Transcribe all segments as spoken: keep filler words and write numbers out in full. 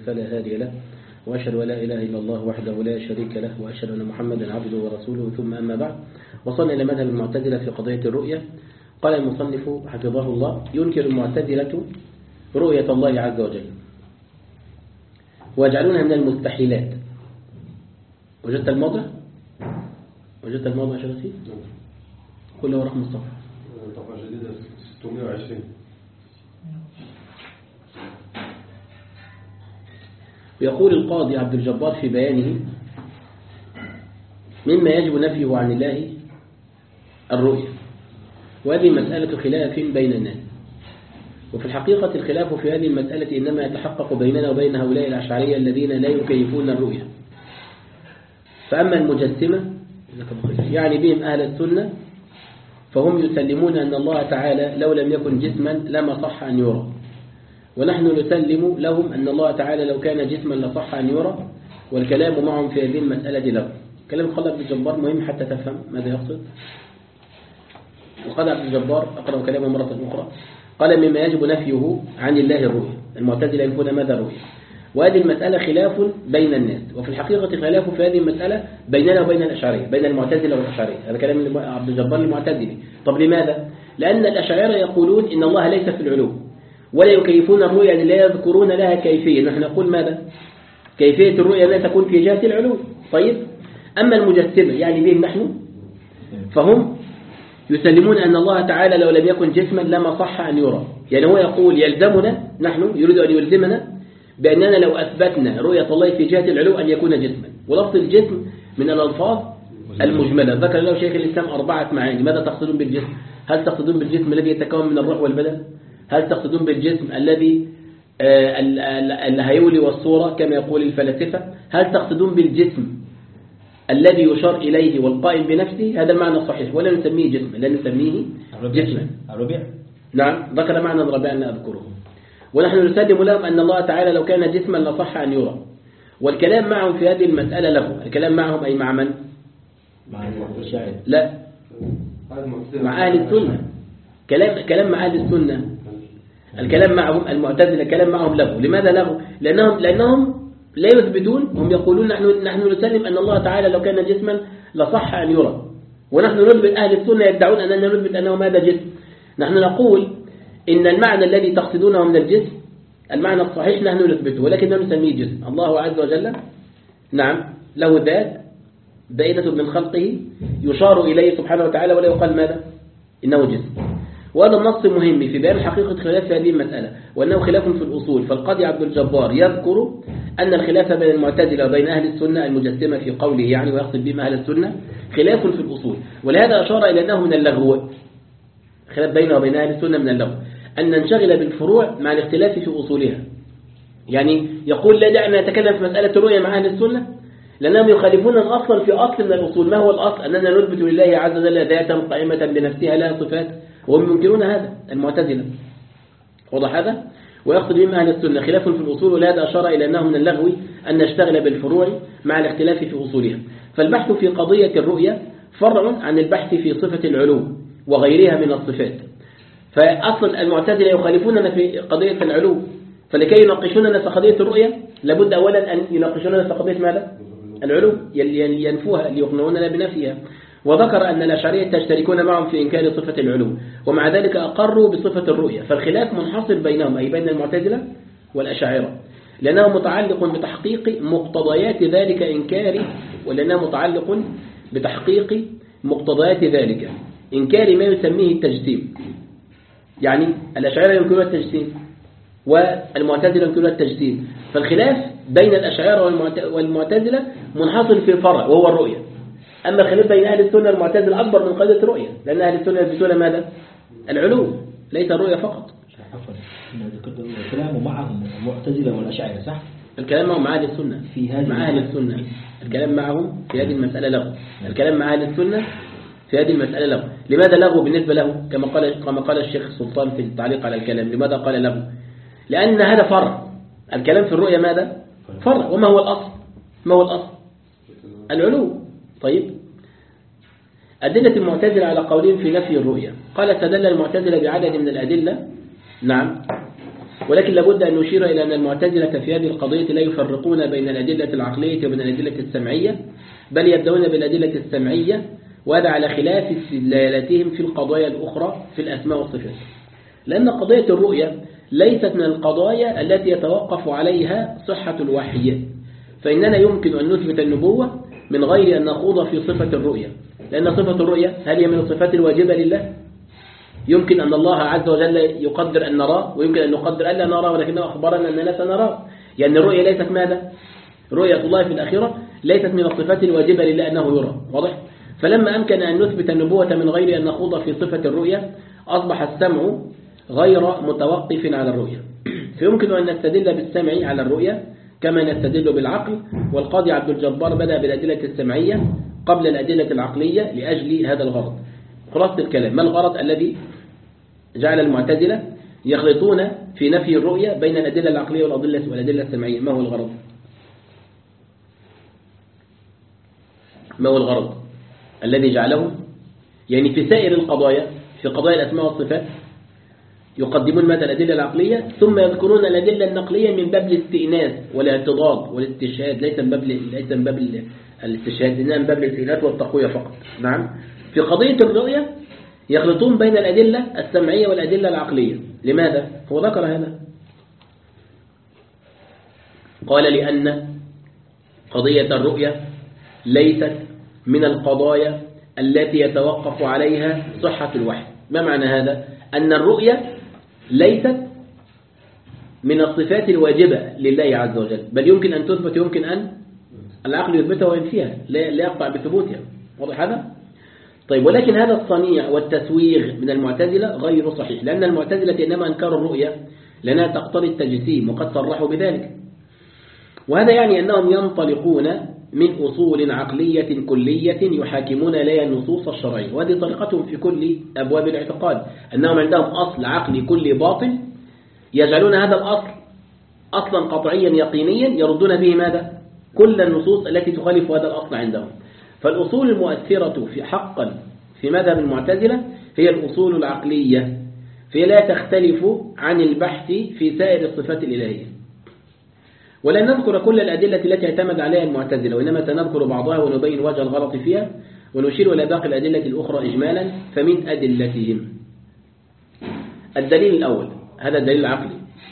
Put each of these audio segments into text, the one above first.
فلا هادي له، وأشهد أن لا إله إلا الله وحده لا شريك له، وأشهد أن محمدا عبده ورسوله، ثم أما بعد. وصلنا إلى مذهب المعتزلة في قضية الرؤية. قال المصنف حفظه الله: ينكر المعتزلة رؤية الله عز وجل ويجعلونها من المستحيلات. وجدت الموضع؟ وجدت الموضع يا شباب؟ قل له رقم الصفحة. طبعا جديدة ستمائة وعشرين. ويقول القاضي عبد الجبار في بيانه: مما يجب نفيه عن الله الرؤية، وهذه مسألة خلاف بين الناس. وفي الحقيقة الخلاف في هذه المسألة إنما يتحقق بيننا وبين هؤلاء الأشعرية الذين لا يكيفون الرؤية. فأما المجسمة يعني بهم أهل السنة فهم يسلمون أن الله تعالى لو لم يكن جسما لما صح أن يرى، ونحن نسلم لهم أن الله تعالى لو كان جسما لصح أن يرى، والكلام معهم في هذه المسألة له. كلام قال عبد الجبار مهم حتى تفهم ماذا يقصد. وقال عبد الجبار أقرأ كلامه مرة أخرى، قال: مما يجب نفيه عن الله الرؤية. المعتزلة ينفون ماذا الرؤية؟ وهذه المسألة خلاف بين الناس، وفي الحقيقة خلاف في هذه المسألة بيننا وبين الأشعرية، بين المعتزلة والأشعرية. هذا كلام عبد الجبار المعتزلي. طب لماذا؟ لأن الأشاعرة يقولون إن الله ليس في العلو ولا يكيفون الرؤية، يعني لا يذكرون لها كيفية. نحن نقول ماذا؟ كيفية الرؤية لا تكون في جهة العلو. طيب، أما المجسمة يعني بهم نحن فهم يسلمون أن الله تعالى لو لم يكن جسما لما صح أن يرى. يعني هو يقول يلزمنا، نحن يريد أن يلزمنا بأننا لو أثبتنا رؤية الله في جهة العلو أن يكون جسما. ولفظ الجسم من الألفاظ المجملة. ذكر له شيخ الإسلام أربعة معاني. ماذا تقصدون بالجسم؟ هل تقصدون بالجسم الذي يتكون من الروح والبدن؟ هل تقصدون بالجسم الذي الهيولي والصورة كما يقول الفلاسفة؟ هل تقصدون بالجسم الذي يشار إليه والقائم بنفسه؟ هذا المعنى الصحيح، ولا نسميه جسما، لا نسميه جسما. الربيع. نعم، ذكر معنى الربيع أن أذكره. ونحن نسلم لهم أن الله تعالى لو كان جسما لصح أن يرى. والكلام معهم في هذه المسألة له. الكلام معهم أي مع من؟ مع الشاعر. لا، مع أهل السنة. كلام كلام مع أهل السنة. الكلام معهم المعتزلة كلام معهم له. لماذا له؟ لأنهم لأنهم لا يثبتون. هم يقولون نحن نحن نسلم أن الله تعالى لو كان جسما لصح أن يرى، ونحن نثبت. أهل السنة يدعون أننا نثبت أنه ماذا جسم. نحن نقول إن المعنى الذي تقصدونه من الجسم المعنى الصحيح نحن نثبته، ولكن لا نسميه جسم. الله عز وجل نعم له ذات بائنة من خلقه يشار إليه سبحانه وتعالى، ولا يقال ماذا؟ إنه جسم. وهذا النص مهم في بيان حقيقة خلاف في هذه المسألة، وأنه خلاف في الأصول. فالقاضي عبد الجبار يذكر أن الخلاف بين المعتزلة وبين أهل السنة المجسمة في قوله يعني، ويقصد بهم أهل السنة، خلاف في الأصول. ولهذا أشار إلى أنه من اللغو. خلاف بينه وبين أهل السنة من اللغو أن ننشغل بالفروع مع الاختلاف في أصولها. يعني يقول لا دعنا نتكلم في مسألة الرؤية مع أهل السنة لأنهم يخالفون الأصل في أصل من الأصول. ما هو الأصل؟ أننا نثبت لله عز وجل ذاتا قائمة بنفسها لها صفات، وهم ينكرون هذا المعتزلة. وضح هذا؟ ويقصد بهم أهل السنة خلاف في الأصول. ولهذا أشار إلى أنه من اللغو أن نشتغل بالفروع مع الاختلاف في أصولها. فالبحث في قضية الرؤية فرع عن البحث في صفة العلو وغيرها من الصفات. فأصل المعتزلة يخالفوننا في قضية العلو، فلكي يناقشوننا في قضية الرؤية لابد أولا أن يناقشوننا في قضية ماذا؟ العلو، ينفوها ليقنعوننا بنفسها. وذكر أن الأشعرية تشتركون معهم في إنكار صفة العلو، ومع ذلك أقروا بصفة الرؤية. فالخلاف منحصر بينهم أي بين المعتزلة والأشاعرة، لأنه متعلق بتحقيق مقتضيات ذلك إنكار، ولأنه متعلق بتحقيق مقتضيات ذلك إنكار ما يسميه التجسيم. يعني الأشاعرة ينكرون التجسيم والمعتزلة ينكرون التجسيم. فالخلاف بين الأشاعرة والمعتزلة منحصر في الفرع وهو الرؤية. أما الخلاف بين أهل السنة والمعتزلة أكبر من قضية الرؤية، لأن أهل السنة يثبتون ماذا؟ العلو، ليس الرؤية فقط. الكلام معهم المعتزلة والأشاعرة صح؟ الكلام معهم مع أهل السنة في هذه مع أهل السنة. الكلام معهم في هذه المسألة له. الكلام مع أهل السنة في هذه المسألة له. لماذا له بالنسبة له؟ كما قال كما قال الشيخ سلطان في التعليق على الكلام. لماذا قال له؟ لأن هذا فرع. الكلام في الرؤية ماذا؟ فرع. وما هو الأصل؟ ما هو الأصل؟ العلو. طيب، أدلة المعتزلة على قولهم في نفي الرؤية. قال: استدل المعتزلة بعدد من الأدلة نعم ولكن لابد أن نشير إلى أن المعتزلة في هذه القضية لا يفرقون بين الأدلة العقلية وبين الأدلة السمعية، بل يبدأون بالأدلة السمعية، وهذا على خلاف استدلالاتهم في القضايا الأخرى في الأسماء والصفات. لأن قضية الرؤية ليست من القضايا التي يتوقف عليها صحة الوحي، فإننا يمكن أن نثبت النبوة من غير أن نخوض في صفة الرؤية، لأن صفة الرؤية هل هي من الصفات الواجبة لله؟ يمكن أن الله عز وجل يقدر أن نراه، ويمكن أن نقدر ألا نراه، ولكنه أخبرنا أننا سنراه. يعني الرؤية ليست ماذا؟ رؤية الله في الآخرة ليست من الصفات الواجبة لله أنه يرى، واضح؟ فلما أمكن أن نثبت النبوة من غير أن نخوض في صفة الرؤية أصبح السمع غير متوقف على الرؤية، فيمكن أن نستدل بالسمع على الرؤية كما نستدل بالعقل. والقاضي عبد الجبار بدأ بالأدلة السمعية قبل الأدلة العقلية لأجل هذا الغرض. خلاصة الكلام، ما الغرض الذي جعل المعتزلة يخلطون في نفي الرؤية بين الأدلة العقلية والأدلة والأدلة السمعية؟ ما هو الغرض؟ ما هو الغرض الذي جعله يعني في سائر القضايا، في قضايا الأسماء والصفات يقدمون ماذا؟ الأدلة العقلية، ثم يذكرون الأدلة النقلية من باب الاستئناس والاعتضاد والاستشهاد، ليس من باب ليس من باب الاستشهاد، إنما من باب الاستئناس والتقوية فقط. نعم. في قضية الرؤية يخلطون بين الأدلة السمعية والأدلة العقلية. لماذا؟ هو ذكر هذا، قال لأن قضية الرؤية ليست من القضايا التي يتوقف عليها صحة الوحي. ما معنى هذا؟ أن الرؤية ليست من الصفات الواجبة لله عز وجل، بل يمكن أن تثبت، يمكن أن العقل يثبتها وينفيها، لا يقطع بثبوتها. واضح هذا؟ طيب، ولكن هذا الصنيع والتسويغ من المعتزلة غير صحيح، لأن المعتزلة إنما أنكروا الرؤية لأنها تقتضي التجسيم، وقد صرحوا بذلك. وهذا يعني أنهم ينطلقون من أصول عقلية كلية يحاكمون إليها النصوص الشرعية، وهذه طريقتهم في كل أبواب الاعتقاد، أنهم عندهم أصل عقلي كلي باطل يجعلون هذا الأصل أصلا قطعيا يقينيا يردون به ماذا؟ كل النصوص التي تخالف هذا الأصل عندهم. فالأصول المؤثرة في حقا في مذهب المعتزلة هي الأصول العقلية، فهي لا تختلف عن البحث في سائر الصفات الإلهية. ولن نذكر كل الأدلة التي اعتمد عليها المعتزلة، وإنما سنذكر بعضها ونبين وجه الغلط فيها، ونشير إلى باقي الأدلة الأخرى إجمالا. فمن أدلتهم الدليل الأول، هذا الدليل العقلي،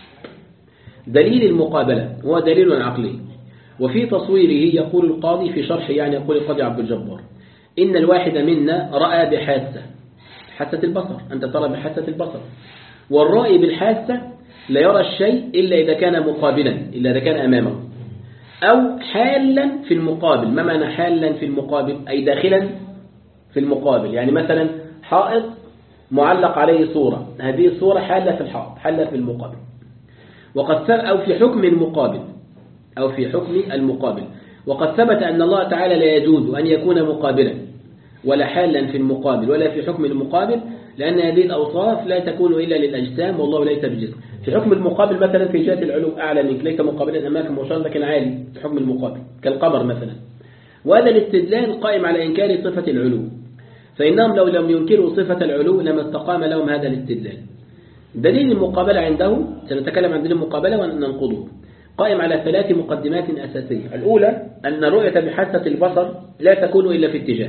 دليل المقابلة، هو دليل عقلي، وفي تصويره يقول القاضي في شرحه، يعني يقول القاضي عبد الجبار: إن الواحد منا رأى بحاسة، حاسة البصر، أنت ترى بحاسة البصر، والرائي بالحاسة لا يرى الشيء إلا إذا كان مقابلا، إلا إذا كان أمامه، أو حالا في المقابل. ما معنى حالا في المقابل؟ أي داخلا في المقابل. يعني مثلا حائط معلق عليه صورة، هذه الصورة حالة في الحائط، حالة في المقابل. وقد أو في حكم المقابل، أو في حكم المقابل. وقد ثبت أن الله تعالى لا يجوز أن يكون مقابلا ولا حالا في المقابل ولا في حكم المقابل، لأن هذه الأوصاف لا تكون إلا للأجسام، والله ليس بجسم. في حكم المقابل مثلا في جهة العلو أعلى منك، ليس مقابلا أمامك مباشرة لكن عالي في حكم المقابل كالقمر مثلا. وهذا الاستدلال قائم على إنكار صفة العلو، فإنهم لو لم ينكروا صفة العلو لما استقام لهم هذا الاستدلال. دليل المقابلة عنده، سنتكلم عن دليل المقابلة وننقضه، قائم على ثلاث مقدمات أساسية. الأولى أن الرؤية بحاسة البصر لا تكون إلا في اتجاه،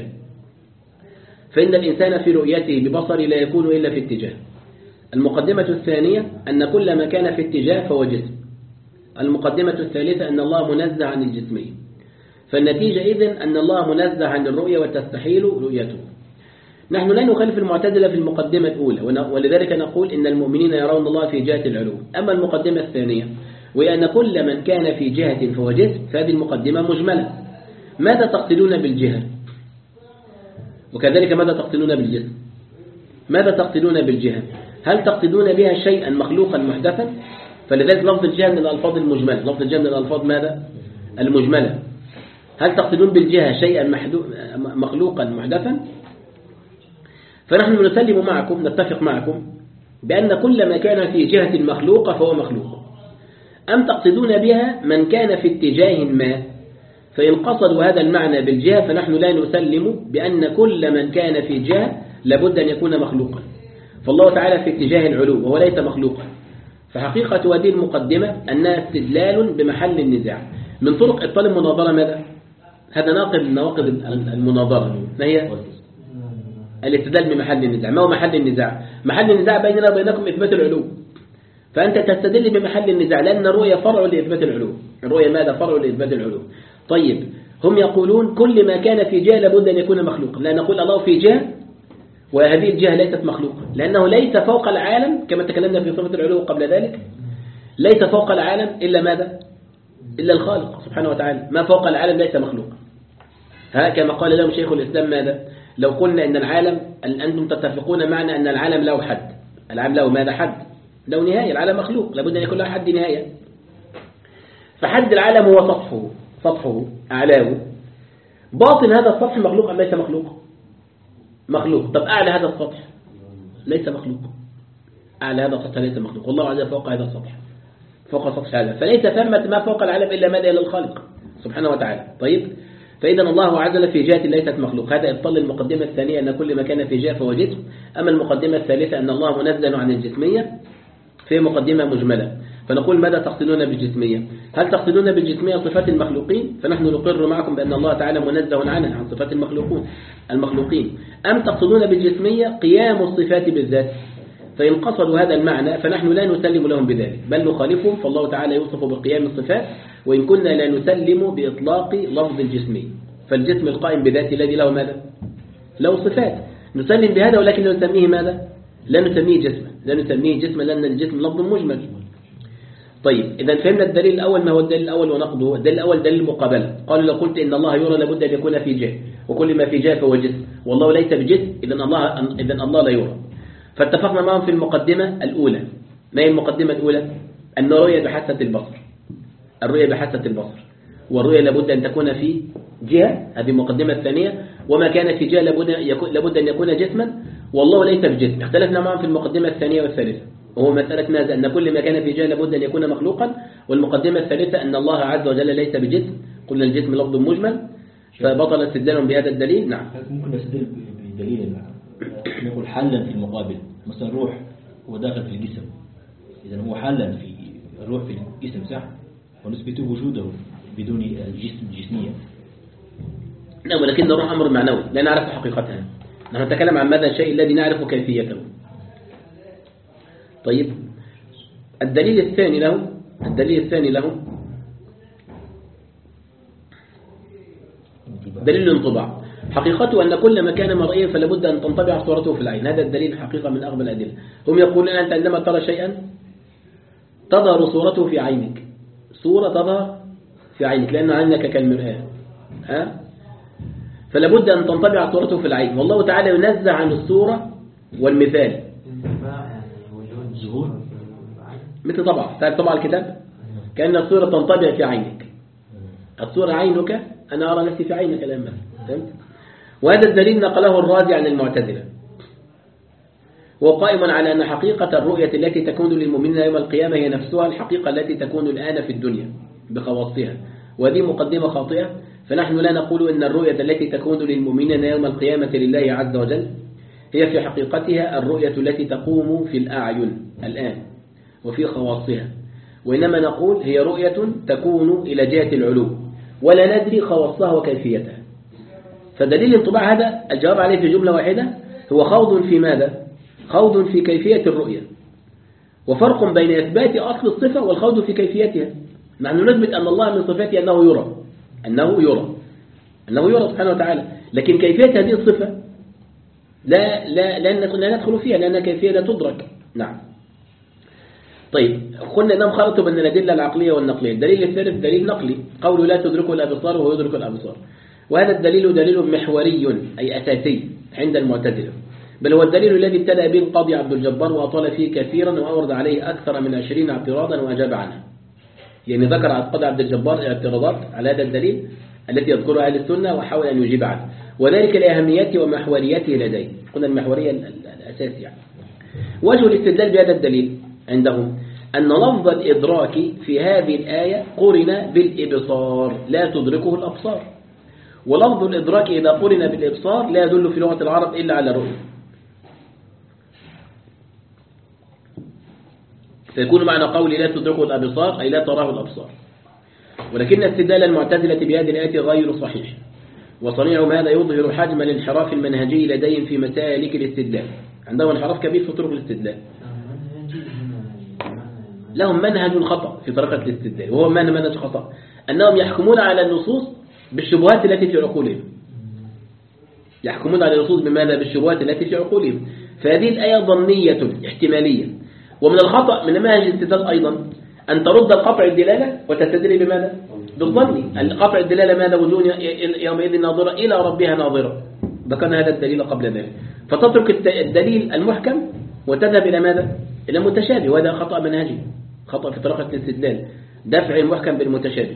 فإن الإنسان في رؤيته ببصره لا يكون إلا في اتجاه. المقدمة الثانية أن كل ما كان في اتجاه فهو جسم. المقدمة الثالثة أن الله منزه عن الجسمية. فالنتيجة إذن أن الله منزه عن الرؤية وتستحيل رؤيته. نحن لا نخالف المعتزلة في المقدمة الأولى، ولذلك نقول إن المؤمنين يرون الله في جهة العلو. أما المقدمة الثانية وأن كل من كان في جهة فهو جسم، فهذه المقدمة مجملة. ماذا تقصدون بالجهة؟ وكذلك ماذا تقصدون بالجسم؟ ماذا تقصدون بالجهة؟ هل تقصدون بها شيئا مخلوقا محدثا؟ فلذلك لفظ الجهة من الألفاظ المجملة، لفظ الجهة من الألفاظ ماذا؟ المجملة. هل تقصدون بالجهة شيئا مخلوقا محدثا؟ فنحن نسلم معكم، نتفق معكم بأن كل ما كان في جهة مخلوقة فهو مخلوق. أم تقصدون بها من كان في اتجاه ما؟ فإن قصدوا هذا المعنى بالجهة فنحن لا نسلم بأن كل من كان في جهة لابد أن يكون مخلوقا. فالله تعالى في اتجاه العلو وهو ليس مخلوقا، فحقيقة هذه المقدمة أنها استدلال بمحل النزاع. من طرق إبطال المناظرة ماذا؟ هذا ناقض من نواقض المناظرة. ما هي؟ الاستدلال بمحل النزاع. ما هو محل النزاع؟ محل النزاع بيننا وبينكم إثبات العلو، فأنت تستدل بمحل النزاع لأن الرؤية فرع لإثبات العلو. الرؤية ماذا؟ فرع لإثبات العلو. طيب هم يقولون كل ما كان في جهة لابد أن يكون مخلوقا، لا نقول الله في جهة وهذه الجهة ليست مخلوقة، لأنه ليس فوق العالم كما تكلمنا في صفة العلو قبل ذلك، ليس فوق العالم إلا ماذا؟ إلا الخالق سبحانه وتعالى. ما فوق العالم ليس مخلوقا. ها كما قال لهم شيخ الإسلام ماذا؟ لو قلنا إن العالم، أنتم تتفقون معنا أن العالم له حد، العالم له ماذا؟ حد، له نهاية. العالم مخلوق لابد أن يكون له حد نهاية. فحد العالم هو سطحه، سطحه أعلاه. باطن هذا السطح مخلوق أم ليس مخلوق؟ مخلوق. طب أعلى هذا السطح ليس مخلوق. أعلى هذا السطح ليس مخلوق، والله عز وجل فوق هذا السطح، فوق سطح هذا، فليس ثمة ما فوق العالم إلا ماذا؟ إلا الخالق سبحانه وتعالى. طيب فإذا الله عز وجل في جهة ليست مخلوق. هذا يبطل المقدمة الثانية أن كل ما كان في جهة فهو جسم. أما المقدمة الثالثة أن الله منزه عن الجسمية في مقدمة مجملة. فنقول ماذا تقصدون بالجسمية؟ هل تقصدون بالجسمية صفات المخلوقين؟ فنحن نقر معكم بأن الله تعالى منزه عنها، عن صفات المخلوقون المخلوقين. أم تقصدون بالجسمية قيام الصفات بالذات؟ فإن قصدوا هذا المعنى فنحن لا نسلم لهم بذلك، بل نخالفهم. فالله تعالى يوصف بقيام الصفات، وإن كنا لا نسلم بإطلاق لفظ الجسمي. فالجسم القائم بذاته الذي له ماذا؟ له صفات، نسلم بهذا، ولكن لا نسميه ماذا؟ لا نسميه جسما، لا نسميه جسما لأن الجسم لفظ مجمل. طيب إذا فهمنا الدليل الأول. ما هو الدليل الأول ونقضه؟ الدليل الأول دليل المقابلة. قالوا لو قلت إن الله يرى لابد أن يكون في جهة، وكل ما في جهة فهو جسم، والله ليس بجسم، إذا الله إذا الله لا يرى. فاتفقنا معهم في المقدمة الأولى. ما هي المقدمة الأولى؟ أن الرؤية بحاسة البصر، الرؤية بحاسة البصر، والرؤية لابد أن تكون في جهة، هذه المقدمة الثانية. وما كان في جهة لابد لابد أن يكون جسما، والله ليس بجسم. اختلفنا معهم في المقدمة الثانية والثالثة، وهو مسألة ماذا؟ أن كل ما كان في جهة لابد أن يكون مخلوقا. والمقدمة الثالثة أن الله عز وجل ليس بجسم، قلنا الجسم لفظ مجمل، فبطل استدلالهم بهذا الدليل. نعم ممكن نستدل بدليل نقول حلا في المقابل، مثلا الروح هو داخل في الجسم، إذا هو حلا في الروح في الجسم صح، ونثبت وجوده بدون الجسم الجسمية. نعم، ولكن الروح أمر معنوي لا نعرف حقيقتها. نحن نتكلم عن ماذا؟ الشيء الذي نعرف كيفيته. طيب الدليل الثاني له الدليل الثاني له دليل الانطباع. حقيقته أن كل ما كان مرئيا فلا بد أن تنطبع صورته في العين. هذا الدليل حقيقة من أغبى الأدلة. هم يقولون أنت عندما ترى شيئا تظهر صورته في عينك، صورة تظهر في عينك لأن عينك كالمرآة، ها؟ فلا بد أن تنطبع صورته في العين. والله تعالى ينزه عن الصورة والمثال، مثل طبع تعرف طبع الكتاب، كأن الصورة تنطبع في عينك. الصورة عينك، أنا أرى نفسي في عينك الآن. فهمت؟ وهذا الدليل نقله الرازي عن المعتزلة، وقائم على أن حقيقة الرؤية التي تكون للمؤمنين يوم القيامة هي نفسها الحقيقة التي تكون الآن في الدنيا بخواصها. وهذه مقدمة خاطئة. فنحن لا نقول أن الرؤية التي تكون للمؤمنين يوم القيامة لله عز وجل هي في حقيقتها الرؤية التي تقوم في الأعين الآن وفي خواصها، وإنما نقول هي رؤية تكون إلى جهة العلو ولا ندري خواصها وكيفيتها. فدليل الانطباع هذا الجواب عليه في جملة واحدة هو خوض في ماذا؟ خوض في كيفية الرؤية، وفرق بين إثبات أصل الصفة والخوض في كيفيتها. نحن نثبت أن الله من صفاته أنه يرى أنه يرى أنه يرى سبحانه وتعالى، لكن كيفية هذه الصفة لا لا لا ندخل فيها لأن كيفية لا تدرك. نعم. طيب قلنا أنهم خلطوا بين الأدلة العقلية والنقلية. الدليل الثالث دليل نقلي، قوله لا تدركه الأبصار وهو يدرك الأبصار، وهذا الدليل دليل محوري أي أساسي عند المعتزلة، بل هو الدليل الذي ابتدأ به القاضي عبد الجبار وأطال فيه كثيرا وأورد عليه أكثر من عشرين اعتراضا وأجاب عنها. يعني ذكر القاضي عبد الجبار اعتراضات على هذا الدليل التي يذكرها أهل السنة وحاول أن يجيب عنه، وذلك لأهميته ومحوريته لديه. قلنا المحورية الأساسية يعني. وجه الاستدلال بهذا الدليل عندهم أن لفظ الإدراك في هذه الآية قرن بالإبصار لا تدركه الأبصار، ولفظ الإدراك إذا قرن بالإبصار لا يدل في لغة العرب إلا على الرؤية. فيكون معنى قولي لا تدركه الأبصار أي لا تراه الأبصار. ولكن استدلال المعتزلة بهذه الآية غير صحيح، وصنيعهم هذا يظهر حجم الانحراف المنهجي لديهم في مسالك الاستدلال. عندهم انحراف كبير في طرق الاستدلال، لهم منهج خطأ في طريقة الاستدلال، وهو منهج خطأ أنهم يحكمون على النصوص بالشبهات التي في عقولهم. يحكمون على النصوص بماذا؟ بالشبهات التي في عقولهم. فهذه الآية ظنية احتمالية. ومن الخطأ من منهج الاستدلال أيضا أن ترد القطع الدلالة وتستدل بماذا؟ بالظن. القطع الدلالة ماذا؟ وجوه يومئذ ناظرة إلى ربها ناظرة، ذكرنا هذا الدليل قبل ذلك. فتترك الدليل المحكم وتذهب إلى ماذا؟ إلى المتشابه، وهذا خطأ منهجي، خطأ في طريقة الاستدلال، دفع المحكم بالمتشابه.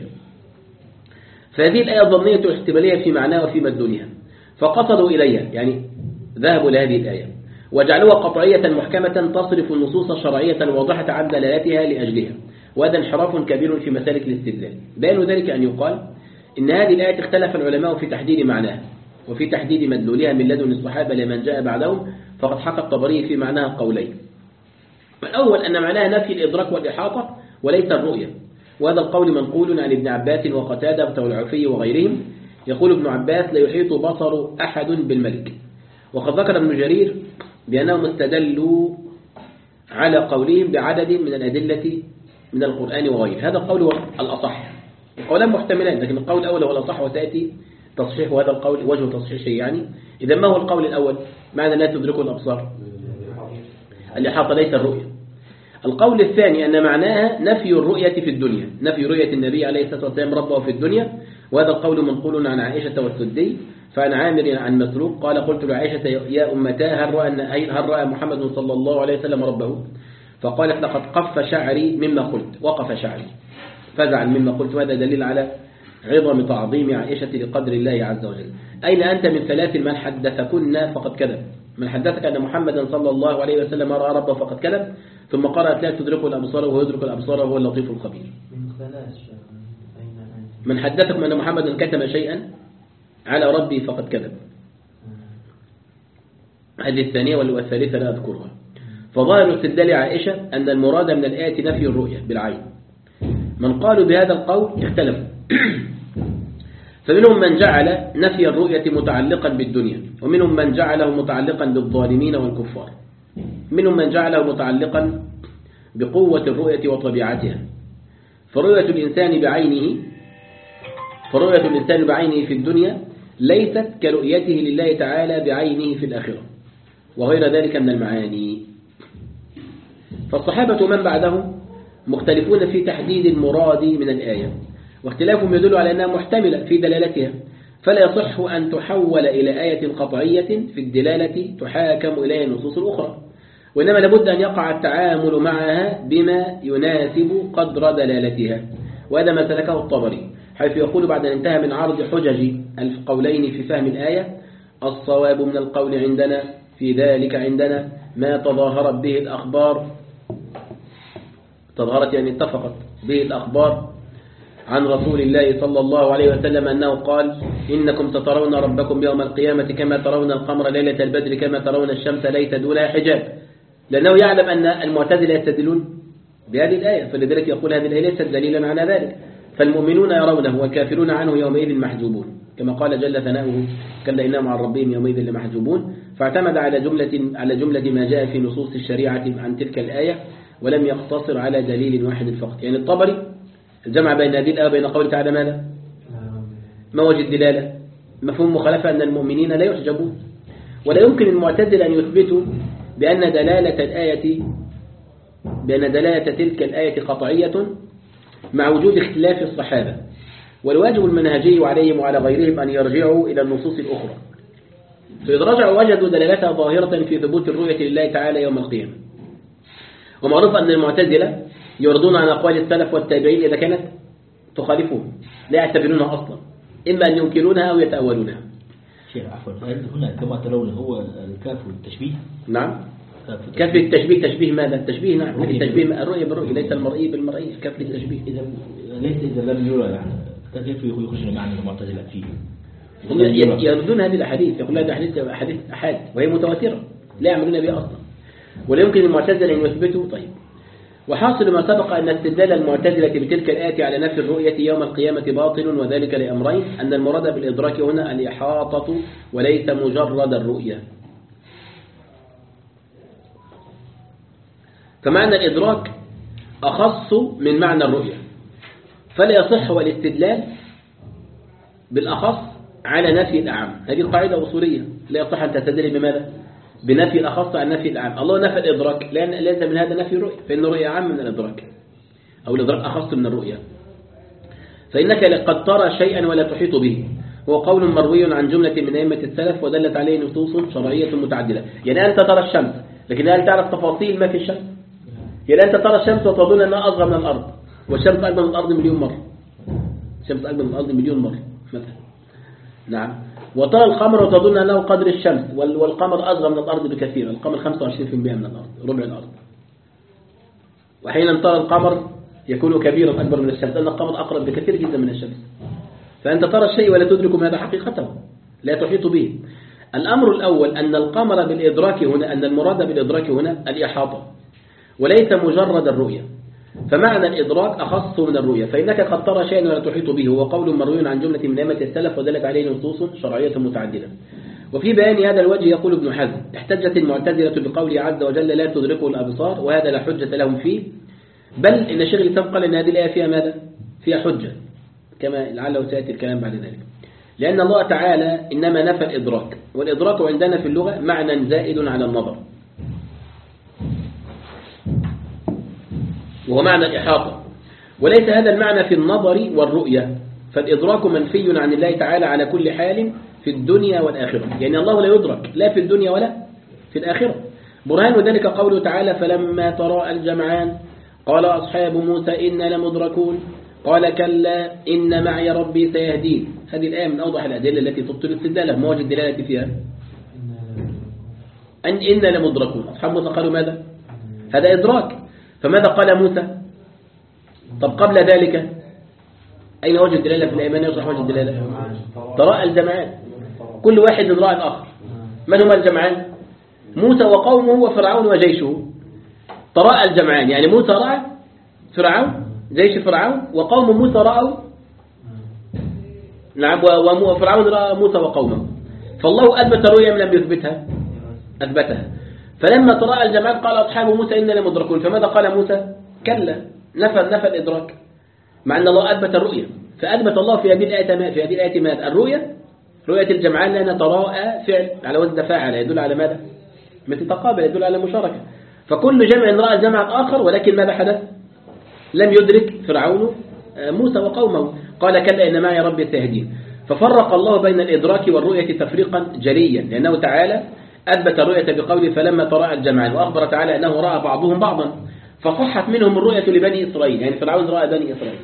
فهذه الآية ظنية احتمالية في معناها وفي مدلولها، فقصدوا إليها، يعني ذهبوا لهذه الآية وجعلوها قطعية محكمة تصرف النصوص الشرعية الواضحة عن دلالتها لأجلها، وهذا انحراف كبير في مسالك الاستدلال. بيان ذلك أن يقال إن هذه الآية اختلف العلماء في تحديد معناها وفي تحديد مدلولها من لدن الصحابة لمن جاء بعدهم، فقد حكى الطبري في معناها قولين. الأول أن معناها نفي الإدراك والإحاطة وليس الرؤية، وهذا القول منقول عن ابن عباس وقتادة والعفي وغيرهم. يقول ابن عباس لا يحيط بصر أحد بالملك. وقد ذكر ابن جرير بأنهم استدلوا على قولهم بعدد من الأدلة من القرآن وغيره. هذا القول هو الأصح، القولان محتملان، لكن القول الأول هو الأصح وسيأتي تصحيح هذا القول وجه تصحيحه. يعني إذا ما هو القول الأول؟ معنى لا تدركه الأبصار، الإحاطة ليس الرؤية. القول الثاني أن معناها نفي الرؤية في الدنيا، نفي رؤية النبي عليه الصلاة والسلام ربه في الدنيا، وهذا القول منقول عن عائشة والسدي. فعن عامر عن مسروق قال قلت لعائشة يا أمتا هل رأى, هل رأى محمد صلى الله عليه وسلم ربه؟ فقالت لقد قف شعري مما قلت، وقف شعري فزعل مما قلت. وهذا دليل على عظم تعظيم عائشة لقدر الله عز وجل. أين أنت من ثلاث من حدثكن فقد كذب؟ من حدثك أن محمدا صلى الله عليه وسلم رأى ربه فقد كذب. ثم قرأت لا تدركه الأبصار وهو يدرك الأبصار وهو اللطيف الخبير. من حدثكم أن محمدا كتم شيئا على ربي فقد كذب. هذه الثانية والثالثة لا أذكرها. فظاهر استدلال عائشة أن المراد من الآية نفي الرؤية بالعين. من قالوا بهذا القول اختلفوا فمنهم من جعل نفي الرؤية متعلقا بالدنيا، ومنهم من جعله متعلقا بالظالمين والكفار، منهم من جعله متعلقا بقوة الرؤية وطبيعتها. فرؤية الإنسان بعينه فرؤية الإنسان بعينه في الدنيا ليست كرؤيته لله تعالى بعينه في الآخرة وغير ذلك من المعاني. فالصحابة من بعدهم مختلفون في تحديد المراد من الآية، واختلافهم يدل على أنها محتملة في دلالتها، فلا يصح أن تحول إلى آية قطعية في الدلالة تحاكم إليها النصوص الأخرى، وإنما لابد أن يقع التعامل معها بما يناسب قدر دلالتها. وهذا ما سلكه الطبري حيث يقول بعد أن انتهى من عرض حجج القولين في فهم الآية: الصواب من القول عندنا في ذلك عندنا ما تظاهرت به الأخبار تظاهرت يعني اتفقت به الأخبار عن رسول الله صلى الله عليه وسلم أنه قال: إنكم سترون ربكم يوم القيامة كما ترون القمر ليلة البدر كما ترون الشمس ليس دونها حجاب. لأنه يعلم أن المعتزلة يستدلون بهذه الآية، فلذلك يقول هذه الآية ليست دليلا على ذلك. فالمؤمنون يرونه والكافرون عنه يومئذ محجوبون، كما قال جل ثناؤه: كلا إنهم عن ربهم يومئذ لمحجوبون. فاعتمد على جملة على جملة ما جاء في نصوص الشريعة عن تلك الآية، ولم يقتصر على دليل واحد فقط. يعني الطبري الجمع بين هذه الآية وبين قوله تعالى ماذا؟ ما وجه الدلالة؟ مفهوم مخالفة أن المؤمنين لا يحجبون. ولا يمكن المعتزلة أن يثبتوا بأن دلالة الآية بأن دلالة تلك الآية قطعية مع وجود اختلاف الصحابة. والواجب المنهجي عليهم وعلى غيرهم أن يرجعوا إلى النصوص الأخرى، فإذا رجعوا وجدوا دلالتها ظاهرة في ثبوت الرؤية لله تعالى يوم القيامة. ومعروف أن المعتزلة يردون عن أقوال السلف والتابعين إذا كانت تخالفهم، لا يعتبرونها أصلا، إما أن ينكرونها أو يتأولونها. شيخ عفوا، هنا كما ترون هو الكاف والتشبيه؟ نعم، كاف التشبيه. تشبيه ماذا؟ التشبيه نعم، التشبيه الرؤية بالرؤية، ليس المرئي بالمرئي. كاف التشبيه إذا ليس إذا لم يرى، يعني كيف يخرج معنى المعتزلة فيه؟ يردون هذه الأحاديث، يقول هذه أحاديث أحاديث أحاد وهي متواترة لا يعملون بها أصلا، ولا يمكن المعتزلة أن يثبتوا. طيب، وحاصل ما سبق أن استدلال المعتزلة بتلك الآية على نفي الرؤية يوم القيامة باطل، وذلك لأمرين: أن المراد بالإدراك هنا الإحاطة وليس مجرد الرؤية. فمعنى الإدراك أخص من معنى الرؤية، فلا يصح الاستدلال بالأخص على نفي الأعم. هذه قاعدة أصولية، لا يصح أن تستدل بماذا؟ بنفي الأخص عن نفي الأعم. الله نفى الإدراك لأن ليس من هذا نفي الرؤية، فإن الرؤية أعم من الإدراك، أو الإدراك أخص من الرؤية. فإنك قد ترى شيئا ولا تحيط به، هو قول مروي عن جملة من أئمة السلف ودلت عليه نصوص شرعية متعددة. يعني أنت ترى الشمس، لكن هل تعرف تفاصيل ما في الشمس؟ يعني أنت ترى الشمس وتظن أنها أصغر من الأرض، والشمس أكبر من الأرض مليون مرة. الشمس أكبر من الأرض مليون مرة مثلا. نعم. وترى القمر وتظن أنه قدر الشمس، والقمر أصغر من الأرض بكثير. القمر خمسة وعشرين بالمئة من الأرض، ربع الأرض. وحين ترى القمر يكون كبيرا أكبر من الشمس، لأن القمر أقرب بكثير جدا من الشمس. فأنت ترى الشيء ولا تدرك ماذا حقيقته، لا تحيط به. الأمر الأول أن القمر بالإدراك هنا، أن المراد بالإدراك هنا الإحاطة وليس مجرد الرؤية. فمعنى الإدراك أخص من الرؤية، فإنك قد ترى شيئا ولا تحيط به، هو قول مروي عن جملة من أئمة السلف ودلت عليه نصوص شرعية متعددة. وفي بيان هذا الوجه يقول ابن حزم: احتجت المعتزلة بقوله عز وجل لا تدركه الأبصار، وهذا لا حجة لهم فيه، بل إن شيخ الإسلام قال إن هذه الآية فيها ماذا؟ فيها حجة، كما لعله سيأتي الكلام بعد ذلك. لأن الله تعالى إنما نفى الإدراك، والإدراك عندنا في اللغة معنى زائد على النظر، وهو معنى الإحاطة، وليس هذا المعنى في النظر والرؤية. فالإدراك منفي عن الله تعالى على كل حال في الدنيا والآخرة، يعني الله لا يدرك لا في الدنيا ولا في الآخرة. برهان ذلك قوله تعالى: فلما تراءى الجمعان قال أصحاب موسى إنا لمدركون قال كلا إن معي ربي سيهدين. هذه الآية من أوضح الأدلة التي تبطل الاستدلال، ما وجه الدلالة فيها؟ أن إنا لمدركون. أصحاب موسى قالوا ماذا؟ هذا إدراك. فماذا قال موسى؟ طب قبل ذلك أين وجه الدلالة في الآية؟ من يشرح وجه الدلالة؟ تراءى الجمعان، كل واحد رأى الآخر. من هما الجمعان؟ موسى وقومه وفرعون وجيشه. تراءى الجمعان يعني موسى رأى فرعون، جيش فرعون، وقوم موسى رأوا نعم، وفرعون رأى موسى وقومه. فالله أثبت الرؤيا من لم يثبتها؟ أثبتها. فلما تراءى الجمعان قال أصحاب موسى إنا لمدركون. فماذا قال موسى؟ كلا، نفى نفى الإدراك، مع أن الله أثبت الرؤيا. فأثبت الله في هذه الآية في هذه الآية ماذا؟ الرؤيا، رؤية الجمعان، لأن تراءى فعل على وزن فاعل يدل على ماذا؟ مثل تقابل يدل على مشاركة. فكل جمع رأى جمعا آخر، ولكن ماذا حدث؟ لم يدرك فرعون موسى وقومه. قال كلا إن معي ربي سيهدين. ففرق الله بين الإدراك والرؤية تفريقا جليا، لأنه تعالى أثبت الرؤية بقوله فلما تراءى الجمعان، وأخبر تعالى أنه رأى بعضهم بعضا، فصحت منهم الرؤية لبني إسرائيل، يعني فرعون رأى بني إسرائيل.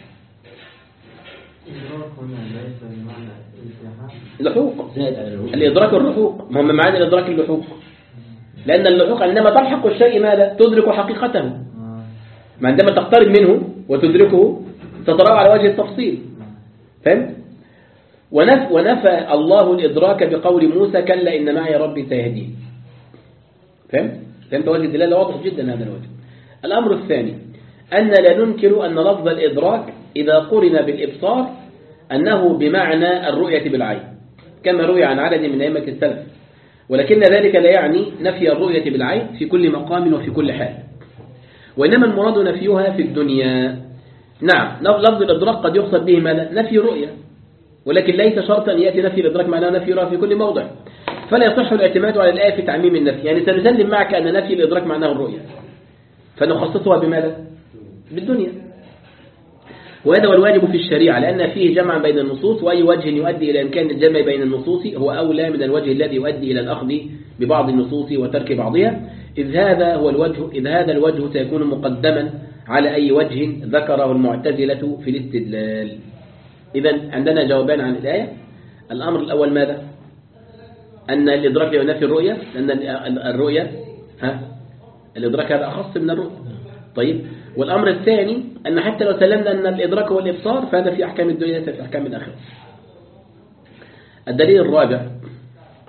لحوق، الإدراك واللحوق، ما هم معاني الإدراك اللحوق، لأن اللحوق عندما تلحق الشيء ماذا؟ تدرك حقيقته، ما عندما تقترب منه وتدركه تتراه على وجه التفصيل. فهم؟ ونف ونفى الله الإدراك بقول موسى كلا إن معي ربي سيهدين. فهم؟ فهمت وجه الدلالة؟ واضح جدا هذا الوجه. الأمر الثاني أن لا ننكر أن لفظ الإدراك إذا قرن بالإبصار أنه بمعنى الرؤية بالعين، كما روي عن عدد من أئمة السلف، ولكن ذلك لا يعني نفي الرؤية بالعين في كل مقام وفي كل حال، وإنما المراد نفيها في الدنيا. نعم، لفظ الإدراك قد يقصد به ماذا؟ نفي الرؤية، ولكن ليس شرطا أن يأتي نفي الإدراك معناه نفي الرؤية في كل موضع. فلا يصح الاعتماد على الآية في تعميم النفي، يعني سنسلم معك أن نفي الإدراك معناه الرؤية، فنخصصها بماذا؟ بالدنيا. وهذا هو الواجب في الشريعة، لأن فيه جمع بين النصوص، وأي وجه يؤدي إلى إمكان الجمع بين النصوص هو أولى من الوجه الذي يؤدي إلى الأخذ ببعض النصوص وترك بعضها، إذ هذا هو الوجه إذ هذا الوجه سيكون مقدما على أي وجه ذكره المعتزلة في الاستدلال. إذن عندنا جوابان عن الآية. الأمر الأول ماذا؟ أن الإدراك ينافي الرؤية، لأن الرؤية ها الإدراك هذا أخص من الرؤية. طيب، والأمر الثاني أن حتى لو سلمنا أن الإدراك هو الإبصار فهذا في أحكام الدنيا في أحكام الآخرة. الدليل الرابع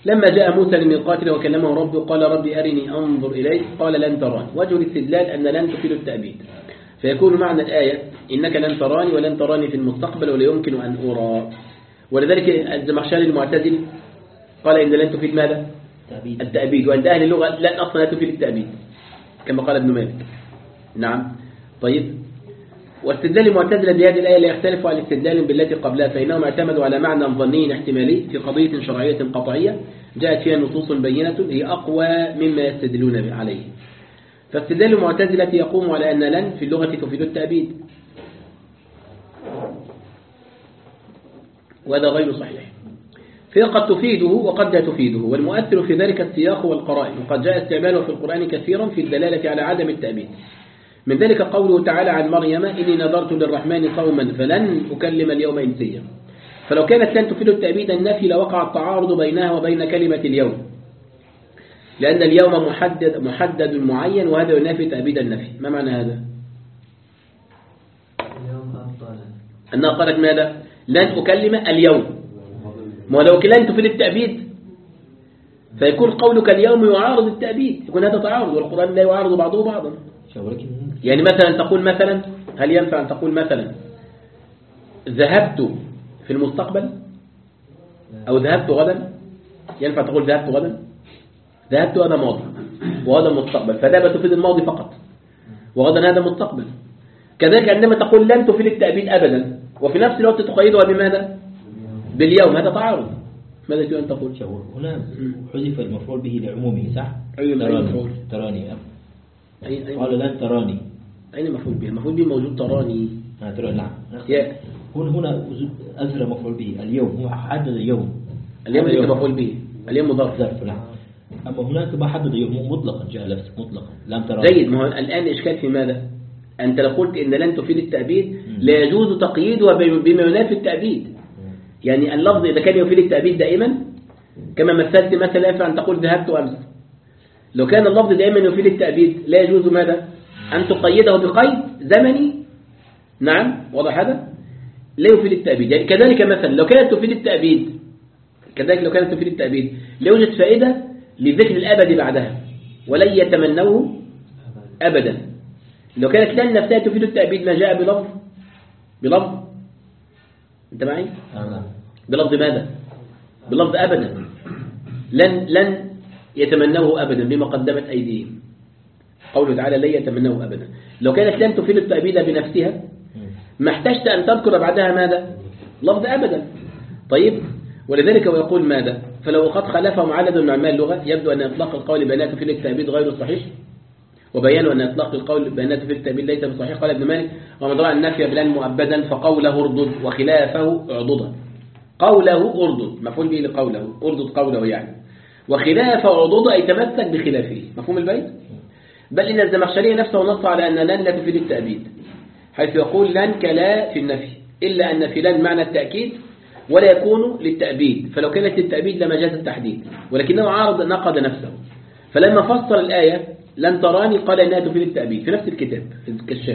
لما جاء موسى لميقاتنا وكلمه ربه قال ربي أرني أنظر إليك قال لن تراني. وجه الاستدلال أن لن تفيد التأبيد، فيكون معنى الآية إنك لن تراني ولن تراني في المستقبل ولا يمكن أن أرى. ولذلك الزمخشري المعتزلي قال إن لن تفيد ماذا؟ تأبيد. التأبيد، وعند أهل اللغة لن أصلا لا تفيد التأبيد كما قال ابن مالك. نعم. طيب، واستدلال المعتزلة بهذه الآية لا يختلف عن استدلال بالتي قبلها، فإنهم اعتمدوا على معنى ظني احتمالي في قضية شرعية قطعية جاءت فيها نصوص بينة هي أقوى مما يستدلون عليه. فاستدلال المعتزلة يقوم على أن لن في اللغة تفيد التأبيد، وهذا غير صحيح، فهي قد تفيده وقد لا تفيده، والمؤثر في ذلك السياق والقرائن، وقد جاء استعماله في القرآن كثيرا في الدلالة على عدم التأبيد. من ذلك قوله تعالى عن مريم إني نذرت للرحمن صوما فلن أكلم اليوم إنسيا. فلو كانت لن تفيد التأبيد النفي لوقع التعارض بينها وبين كلمة اليوم، لأن اليوم محدد محدد معين، وهذا ينافي تأبيد النفي. ما معنى هذا؟ أنها قالت ماذا؟ لن أكلم اليوم، ولو لن تفيد التأبيد فيكون قولك اليوم يعارض التأبيد، يكون هذا تعارض، والقرآن لا يعارض بعضه بعضا. يعني مثلا تقول مثلا، هل ينفع أن تقول مثلا ذهبت في المستقبل أو ذهبت غدا؟ ينفع تقول ذهبت غدا؟ ذهبت هذا ماضي وهذا مستقبل، فذهب تفيد الماضي فقط، وغدا هذا مستقبل. كذلك عندما تقول لن تفيد التأبيد أبدا وفي نفس الوقت تقيدها بماذا؟ باليوم، هذا تعارض. ماذا تريد أن تقول؟ هنا حذف المفعول به لعمومه، صح؟ أي تراني تراني قال لن تراني. أين المفعول به؟ المفعول به موجود تراني. آه ترى نعم. هنا هنا أزر مفعول به اليوم، هو حدد اليوم. اليوم اللي مفعول به، اليوم مضاف. ظرف نعم. أما هناك ما حدد اليوم مطلقا، جاء لفظ مطلقا لن تراني. جيد. ما هو الآن إشكال في ماذا؟ أنت لو قلت إن لن تفيد التأبيد لا يجوز تقييدها بما ينافي التأبيد. يعني اللفظ إذا كان يفيد التأبيد دائما كما مثلت مثلا ينفع أن تقول ذهبت أمس، لو كان اللفظ دائما يفيد التأبيد لا يجوز ماذا؟ أن تقيده بقيد زمني. نعم، واضح هذا؟ لا يفيد التأبيد. يعني كذلك مثلا لو كانت تفيد التأبيد كذلك لو كانت تفيد التأبيد لا يوجد فائدة لذكر الأبد بعدها، ولن يتمنوه أبدا. لو كانت لن نفسها تفيد التأبيد ما جاء بلفظ بلفظ أنت معي؟ بلفظ ماذا؟ بلفظ أبدا. لن لن يتمنوه أبدا بما قدمت أيديهم، قوله تعالى لن يتمنوه أبدا. لو كانت لن تفيد التأبيد بنفسها ما احتجت أن تذكر بعدها ماذا؟ لفظ أبدا. طيب، ولذلك ويقول ماذا؟ فلو قد خالفهم عدد من علماء اللغة يبدو أن إطلاق القول بأنها تفيد التأبيد غير صحيح، وبيانوا أن إطلاق القول بأنها تفيد التأبيد ليس بصحيح. قال ابن مالك ومن رأى النفي بلن مؤبدا فقوله اردد وخلافه اعضدا. قوله اردد مفعول به لقوله، اردد قوله يعني، وخلاف اعضد أي تمسك بخلافه. مفهوم البيت؟ بل إن الزمخشري نفسه نص على أن لن لا تفيد التأبيد، حيث يقول لن كلا في النفي، إلا أن في لن معنى التأكيد ولا يكون للتأبيد، فلو كانت للتأبيد لما جاز التحديد، ولكنه عارض نقد نفسه. فلما فسر الآية لن تراني قال إنها تفيد التأبيد في نفس الكتاب في الكشاف.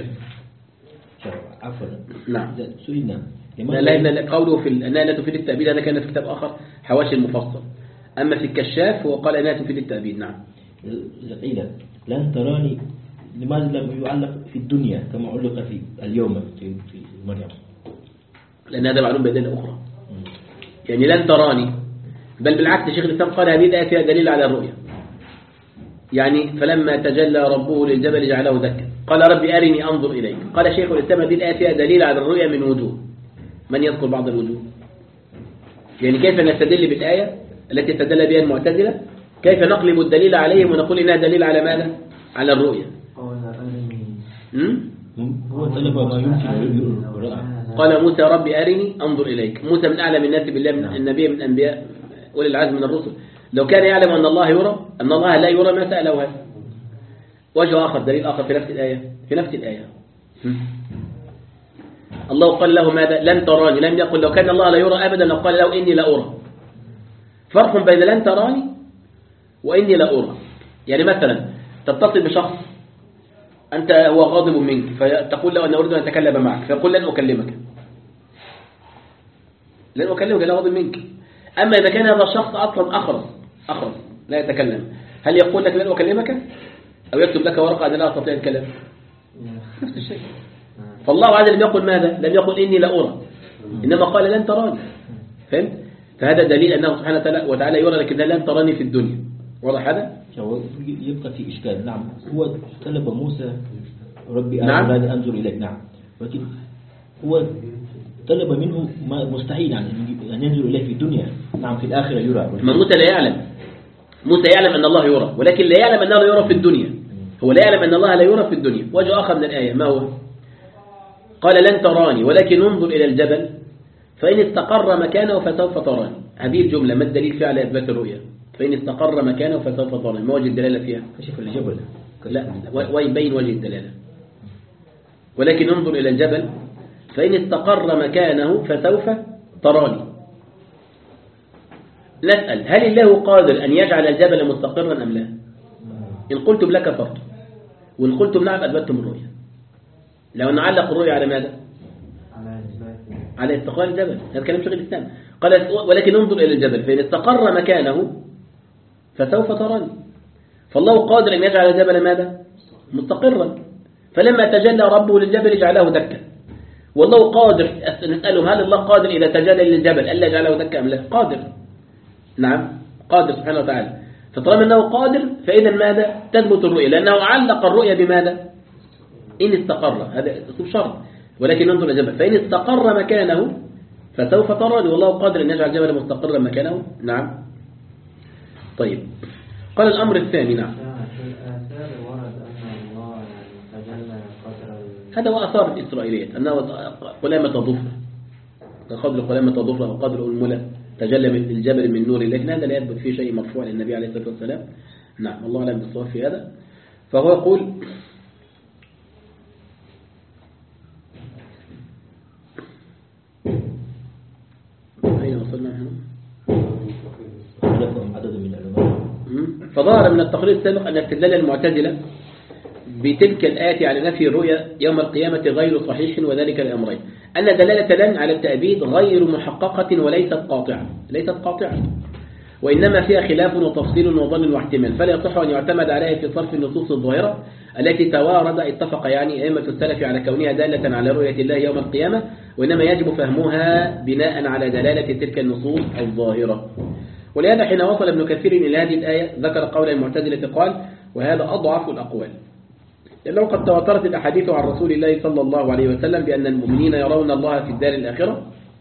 عفوا. نعم. سئلنا لا لا قوله في أنها لا تفيد التأبيد هذا كان في كتاب آخر حواشي المفصل، أما في الكشاف هو قال أنها تفيد التأبيد. نعم. إذا قيل لن تراني لماذا لم يعلق في الدنيا كما علق في اليوم في مريم؟ لأن هذا معلوم بأدلة أخرى. يعني لن تراني، بل بالعكس شيخ الإسلام قال هذه الآية فيها دليل على الرؤية. يعني فلما تجلى ربه للجبل جعله دكا قال ربي أرني أنظر إليك. قال شيخ الإسلام هذه الآية فيها دليل على الرؤية من وجوه. من يذكر بعض الوجوه؟ يعني كيف نستدل بالآية التي استدل بها المعتزلة؟ كيف نقلب الدليل عليهم ونقول إنها دليل على ماذا؟ على الرؤية. هو طلب ما يمكن. قال موسى ربي أرني أنظر إليك. موسى من أعلم الناس بالله، من النبي من أنبياء أولي العزم من الرسل، لو كان يعلم أن الله يرى أن الله لا يرى ما سأله هذا. وجه آخر دليل آخر في نفس الآية في نفس الآية الله قال له ماذا؟ لن تراني. لم يقل لو كان الله لا يرى أبدا لو قال له إني لا أرى. فرق بين لن تراني وإني لا أرى. يعني مثلا تتصل بشخص أنت هو غاضب منك فتقول له أنا أريد أن أتكلم معك، فيقول لن أكلمك لن أكلمك لا غاضب منك. أما إذا كان هذا الشخص أصلا أخرس أخرس لا يتكلم، هل يقول لك لن أكلمك أو يكتب لك ورقة أنا لا أستطيع الكلام؟ نفس الشيء. فالله عز وجل لم يقل ماذا؟ لم يقل إني لا أرى، إنما قال لن تراني. فهمت؟ فهذا دليل أنه سبحانه وتعالى يرى لكن لن تراني في الدنيا. واضح هذا؟ يبقى في إشكال. نعم هو طلب موسى ربي نعم. أراد أنظر إليك. نعم ولكن هو طلب منه ما مستحيل يعني أن ينظر إليه في الدنيا. نعم في الآخرة يرى. ما موسى لا يعلم، موسى يعلم أن الله يرى ولكن لا يعلم أنه لا يرى في الدنيا. هو لا يعلم أن الله لا يرى في الدنيا. وجه آخر من الآية ما هو؟ قال لن تراني ولكن انظر إلى الجبل فإن استقر مكانه فسوف تراني. هذه الجملة ما الدليل فيها على إثبات الرؤية؟ فإن استقر مكانه فسوف تراني، ما وجه الدلالة فيها؟ كشف الجبل. لا ويبين وجه الدلالة. ولكن انظر إلى الجبل فإن استقر مكانه فسوف تراني. نسأل هل الله قادر أن يجعل الجبل مستقرا أم لا؟ إن قلتم لا كفرتم، وإن قلتم نعم أثبتتم الرؤية. لو نعلق الرؤية على ماذا؟ على استقرار الجبل. هذا كلام شيخ الإسلام. قال ولكن انظر إلى الجبل فإن استقر مكانه فسوف تراني. فالله قادر أن يجعل الجبل ماذا؟ مستقرا. فلما تجلى ربه للجبل جعله دكا. والله قادر، نسأله هل الله قادر إذا تجلى للجبل ألا جعله دكا أم لا؟ قادر. نعم قادر سبحانه وتعالى. فطالما أنه قادر فإذا ماذا؟ تثبت الرؤية لأنه علق الرؤية بماذا؟ إن استقر. هذا اسم شرط. ولكن انظر الجبل فإن استقر مكانه فسوف تراني والله قادر أن يجعل الجبل مستقرا مكانه. نعم. طيب قال الأمر الثاني. نعم هذا هو أثار الإسرائيليات أنه قلامة ضفرة قدر قلامة ضفرة وقدر أنملة تجلى من الجبل من نور، لكن هذا لا يثبت فيه شيء مرفوع للنبي عليه الصلاة والسلام. نعم الله أعلم بالصواب في هذا. فهو يقول أين وصلنا هنا؟ عدد من العلماء. فظهر من التقرير السابق أن استدلال المعتزلة بتلك الآية على نفي الرؤيا يوم القيامة غير صحيح، وذلك الأمرين: أن دلالة لن على التأبيد غير محققة وليست قاطعة ليست قاطعة وإنما فيها خلاف وتفصيل وظن واحتمال، فلا يصح أن يعتمد عليها في صرف النصوص الظاهرة التي توارد اتفق يعني أئمة السلف على كونها دالة على رؤية الله يوم القيامة، وإنما يجب فهمها بناء على دلالة تلك النصوص الظاهرة. ولهذا حين وصل ابن كثير إلى هذه الآية ذكر قول المعتزلة قال: وهذا أضعف الأقوال، لأنه قد تواترت الأحاديث عن رسول الله صلى الله عليه وسلم بأن المؤمنين يرون الله في الدار الآخرة،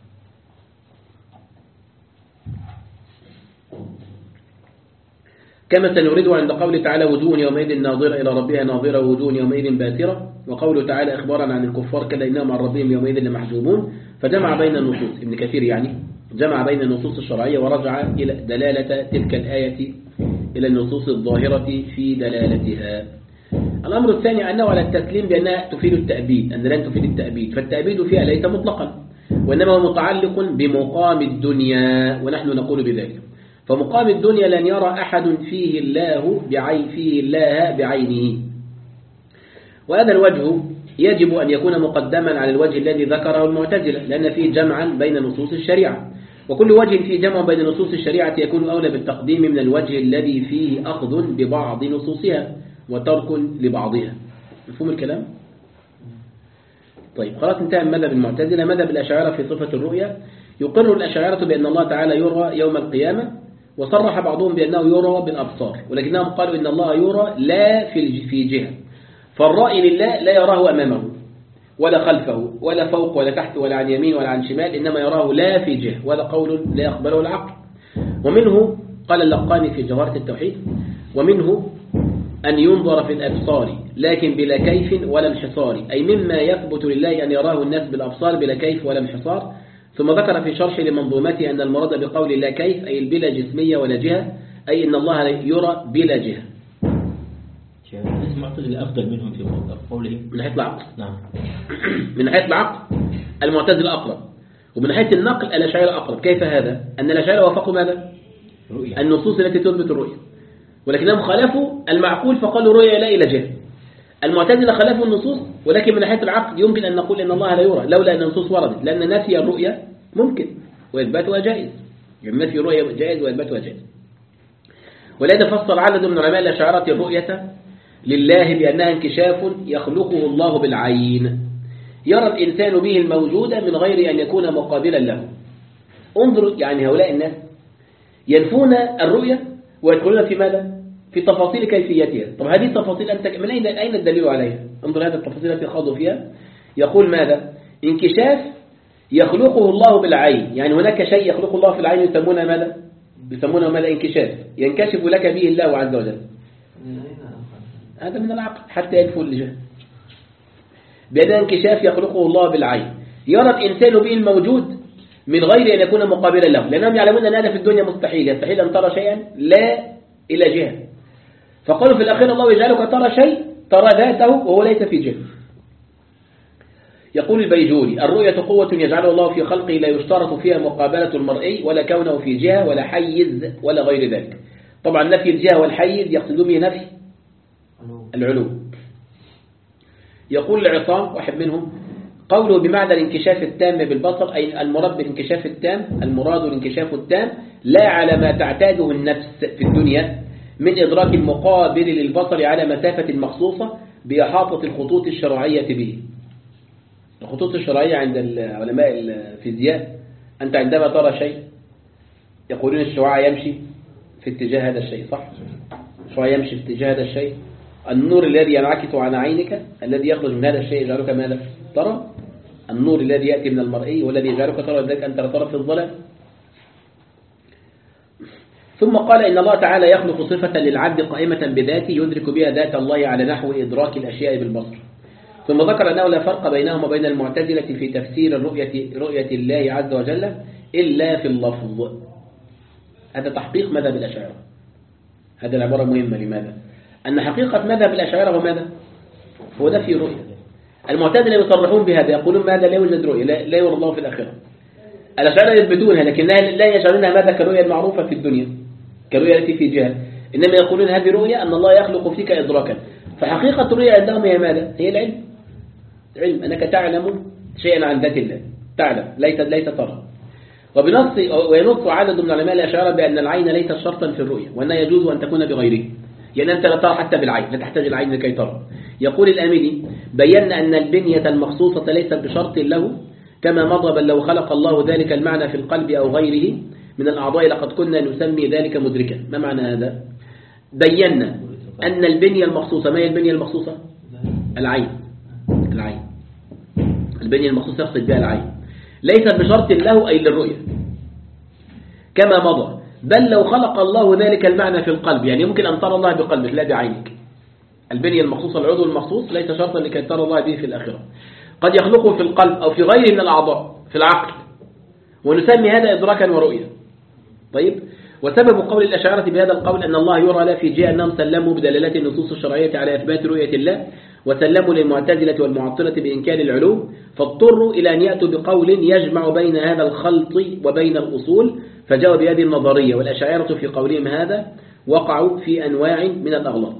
كما سنريد عند قول تعالى: وجوه يومئذ ناظرة إلى ربها ناظرة وجوه يومئذ باسرة، وقوله تعالى إخبارا عن الكفار كلا إنهم عن ربهم يومئذ لمحجوبون. فجمع بين النصوص، ابن كثير يعني جمع بين النصوص الشرعية ورجع إلى دلالة تلك الآية إلى النصوص الظاهرة في دلالتها. الأمر الثاني أنه على التسليم بأنها تفيد التأبيد، أن لن تفيد التأبيد، فالتأبيد فيها ليس مطلقا وإنما هو متعلق بمقام الدنيا، ونحن نقول بذلك. فمقام الدنيا لن يرى أحد فيه الله بعين فيه الله بعينه، وهذا الوجه يجب أن يكون مقدما على الوجه الذي ذكره المعتزلة، لأن فيه جمعا بين نصوص الشريعة، وكل وجه فيه جمع بين نصوص الشريعة يكون أولى بالتقديم من الوجه الذي فيه أخذ ببعض نصوصها وترك لبعضها. مفهوم الكلام؟ طيب خلاص انتهى مذهب المعتزلة. مذهب الأشاعرة في صفة الرؤيا: يقر الأشاعرة بأن الله تعالى يرى يوم القيامة، وصرح بعضهم بأنه يرى بالأبصار، ولكنهم قالوا إن الله يرى لا في جهة، فالرائي لله لا يراه أمامه ولا خلفه ولا فوق ولا تحت ولا عن يمين ولا عن شمال، إنما يراه لا في جهة، وهذا قول لا يقبله العقل. ومنه قال اللقاني في جوهرة التوحيد: ومنه أن ينظر في الأبصار لكن بلا كيف ولا انحصار، أي مما يثبت لله أن يراه الناس بالأبصار بلا كيف ولا انحصار. ثم ذكر في شرح لمنظومته أن المراد بقول لا كيف أي البلا جسمية ولا جهة، أي إن الله يرى بلا جهة. المعتزلة أفضل منهم في قوله من ناحية العقل. نعم. من ناحية العقل المعتزلة أقرب، ومن ناحية النقل الأشاعرة أقرب. كيف هذا؟ أن الأشاعرة وافقوا ماذا؟ رؤية. النصوص التي تثبت الرؤية، ولكنهم خالفوا المعقول فقالوا رؤية لا إلى جهة. المعتزلة خالفوا النصوص، ولكن من ناحية العقل يمكن أن نقول إن الله لا يرى لولا أن النصوص وردت، لأن نفي الرؤية ممكن وإثباتها جائز، يعني نفي الرؤية جائز وإثباتها جائز. ولذا فسر عدد من علماء الأشاعرة الرؤية لله بأنها انكشاف يخلقه الله بالعين يرى الإنسان به الموجود من غير أن يكون مقابلا له. انظروا يعني هؤلاء الناس ينفون الرؤية ويدخلون في ماذا؟ في تفاصيل كيفيتها. طب هذه التفاصيل أنت من أين أين الدليل عليها؟ انظر هذه التفاصيل التي خاضوا فيها. يقول ماذا؟ انكشاف يخلقه الله بالعين، يعني هناك شيء يخلقه الله في العين يسمونه ماذا؟ يسمونه ماذا؟ انكشاف، ينكشف لك به الله عز وجل. هذا من العقل حتى يدفو الجهل. بأن انكشاف يخلقه الله بالعين يرى الإنسان به الموجود من غير أن يكون مقابلا له، لأنهم يعلمون أن هذا في الدنيا مستحيل، يستحيل أن ترى شيئا لا إلى جهة. فقالوا في الأخير الله يجعلك ترى شيء ترى ذاته وهو ليس في جهة. يقول البيجوري الرؤية قوة يجعله الله في خلقه لا يشترط فيها مقابلة المرئي ولا كونه في جهة ولا حيز ولا غير ذلك. طبعا نفي الجهة والحيز يقصدون به نفي العلو. يقول العصام واحد منهم قوله بمعنى الانكشاف التام بالبصر أي المراد بالانكشاف التام المراد الانكشاف التام لا على ما تعتاده النفس في الدنيا من إدراك المقابل للبصر على مسافة مخصوصة بإحاطة الخطوط الشرعية به. الخطوط الشرعية عند علماء الفيزياء أنت عندما ترى شيء يقولون الشعاع يمشي في اتجاه هذا الشيء، صح؟ الشعاع يمشي في اتجاه هذا الشيء. النور الذي ينعكس عن عينك الذي يخرج من هذا الشيء يجعلك ماذا؟ ترى. النور الذي يأتي من المرئي والذي يجعلك ترى ذلك أنت ترى في الظلام. ثم قال إن الله تعالى يخلق صفة للعبد قائمة بذاته يدرك بها ذات الله على نحو إدراك الأشياء بالبصر. ثم ذكر أنه لا فرق بينهم وبين المعتزلة في تفسير الرؤية رؤية الله عز وجل إلا في اللفظ. هذا تحقيق مذهب الأشاعرة. هذه العبارة مهمة. لماذا؟ أن حقيقة مذهب الأشاعرة وماذا؟ هو ده في رؤية. المعتزلة يصرحون بهذا يقولون ماذا؟ لا يوجد رؤية، لا يرى الله في الآخرة. الأشاعرة يثبتونها لكن لا يجعلونها ماذا؟ كرؤية المعروفة في الدنيا، كرؤية التي في جهة، إنما يقولون هذه رؤية أن الله يخلق فيك إدراكا. فحقيقة الرؤية عندهم هي ماذا؟ هي العلم. علم أنك تعلم شيئا عن ذات الله، تعلم ليس ليس ترى. وبنص وينص عدد من علماء الأشاعرة بأن العين ليست شرطا في الرؤية وأنها يجوز أن تكون بغيره، يعني أنت لا ترى حتى بالعين، لا تحتاج العين لكي ترى. يقول الأميدي بينا أن البنية المخصوصة ليست بشرط له كما مضى بل لو خلق الله ذلك المعنى في القلب أو غيره من الأعضاء لقد كنا نسمي ذلك مدركا. ما معنى هذا؟ بينا أن البنية المخصوصة، ما هي البنية المخصوصة؟ العين. العين البنية المخصوصة يقصد بها العين ليست بشرط له أي للرؤية كما مضى بل لو خلق الله ذلك المعنى في القلب، يعني يمكن أن ترى الله بقلبك لا بعينك. البنية المخصوصة العضو المخصوص ليس شرطا لكي ترى الله به في الآخرة، قد يخلقه في القلب أو في غيره من الأعضاء في العقل ونسمي هذا إدراكا ورؤية. طيب، وسبب قول الأشاعرة بهذا القول أن الله يرى لا في جهة أنهم سلموا بدلالات النصوص الشرعية على إثبات رؤية الله وسلموا للمعتزلة والمعطلة بإنكار العلو، فاضطروا إلى أن يأتوا بقول يجمع بين هذا الخلط وبين الأصول فجاءوا بهذه النظرية. والأشاعرة في قولهم هذا وقعوا في أنواع من الأغلاط.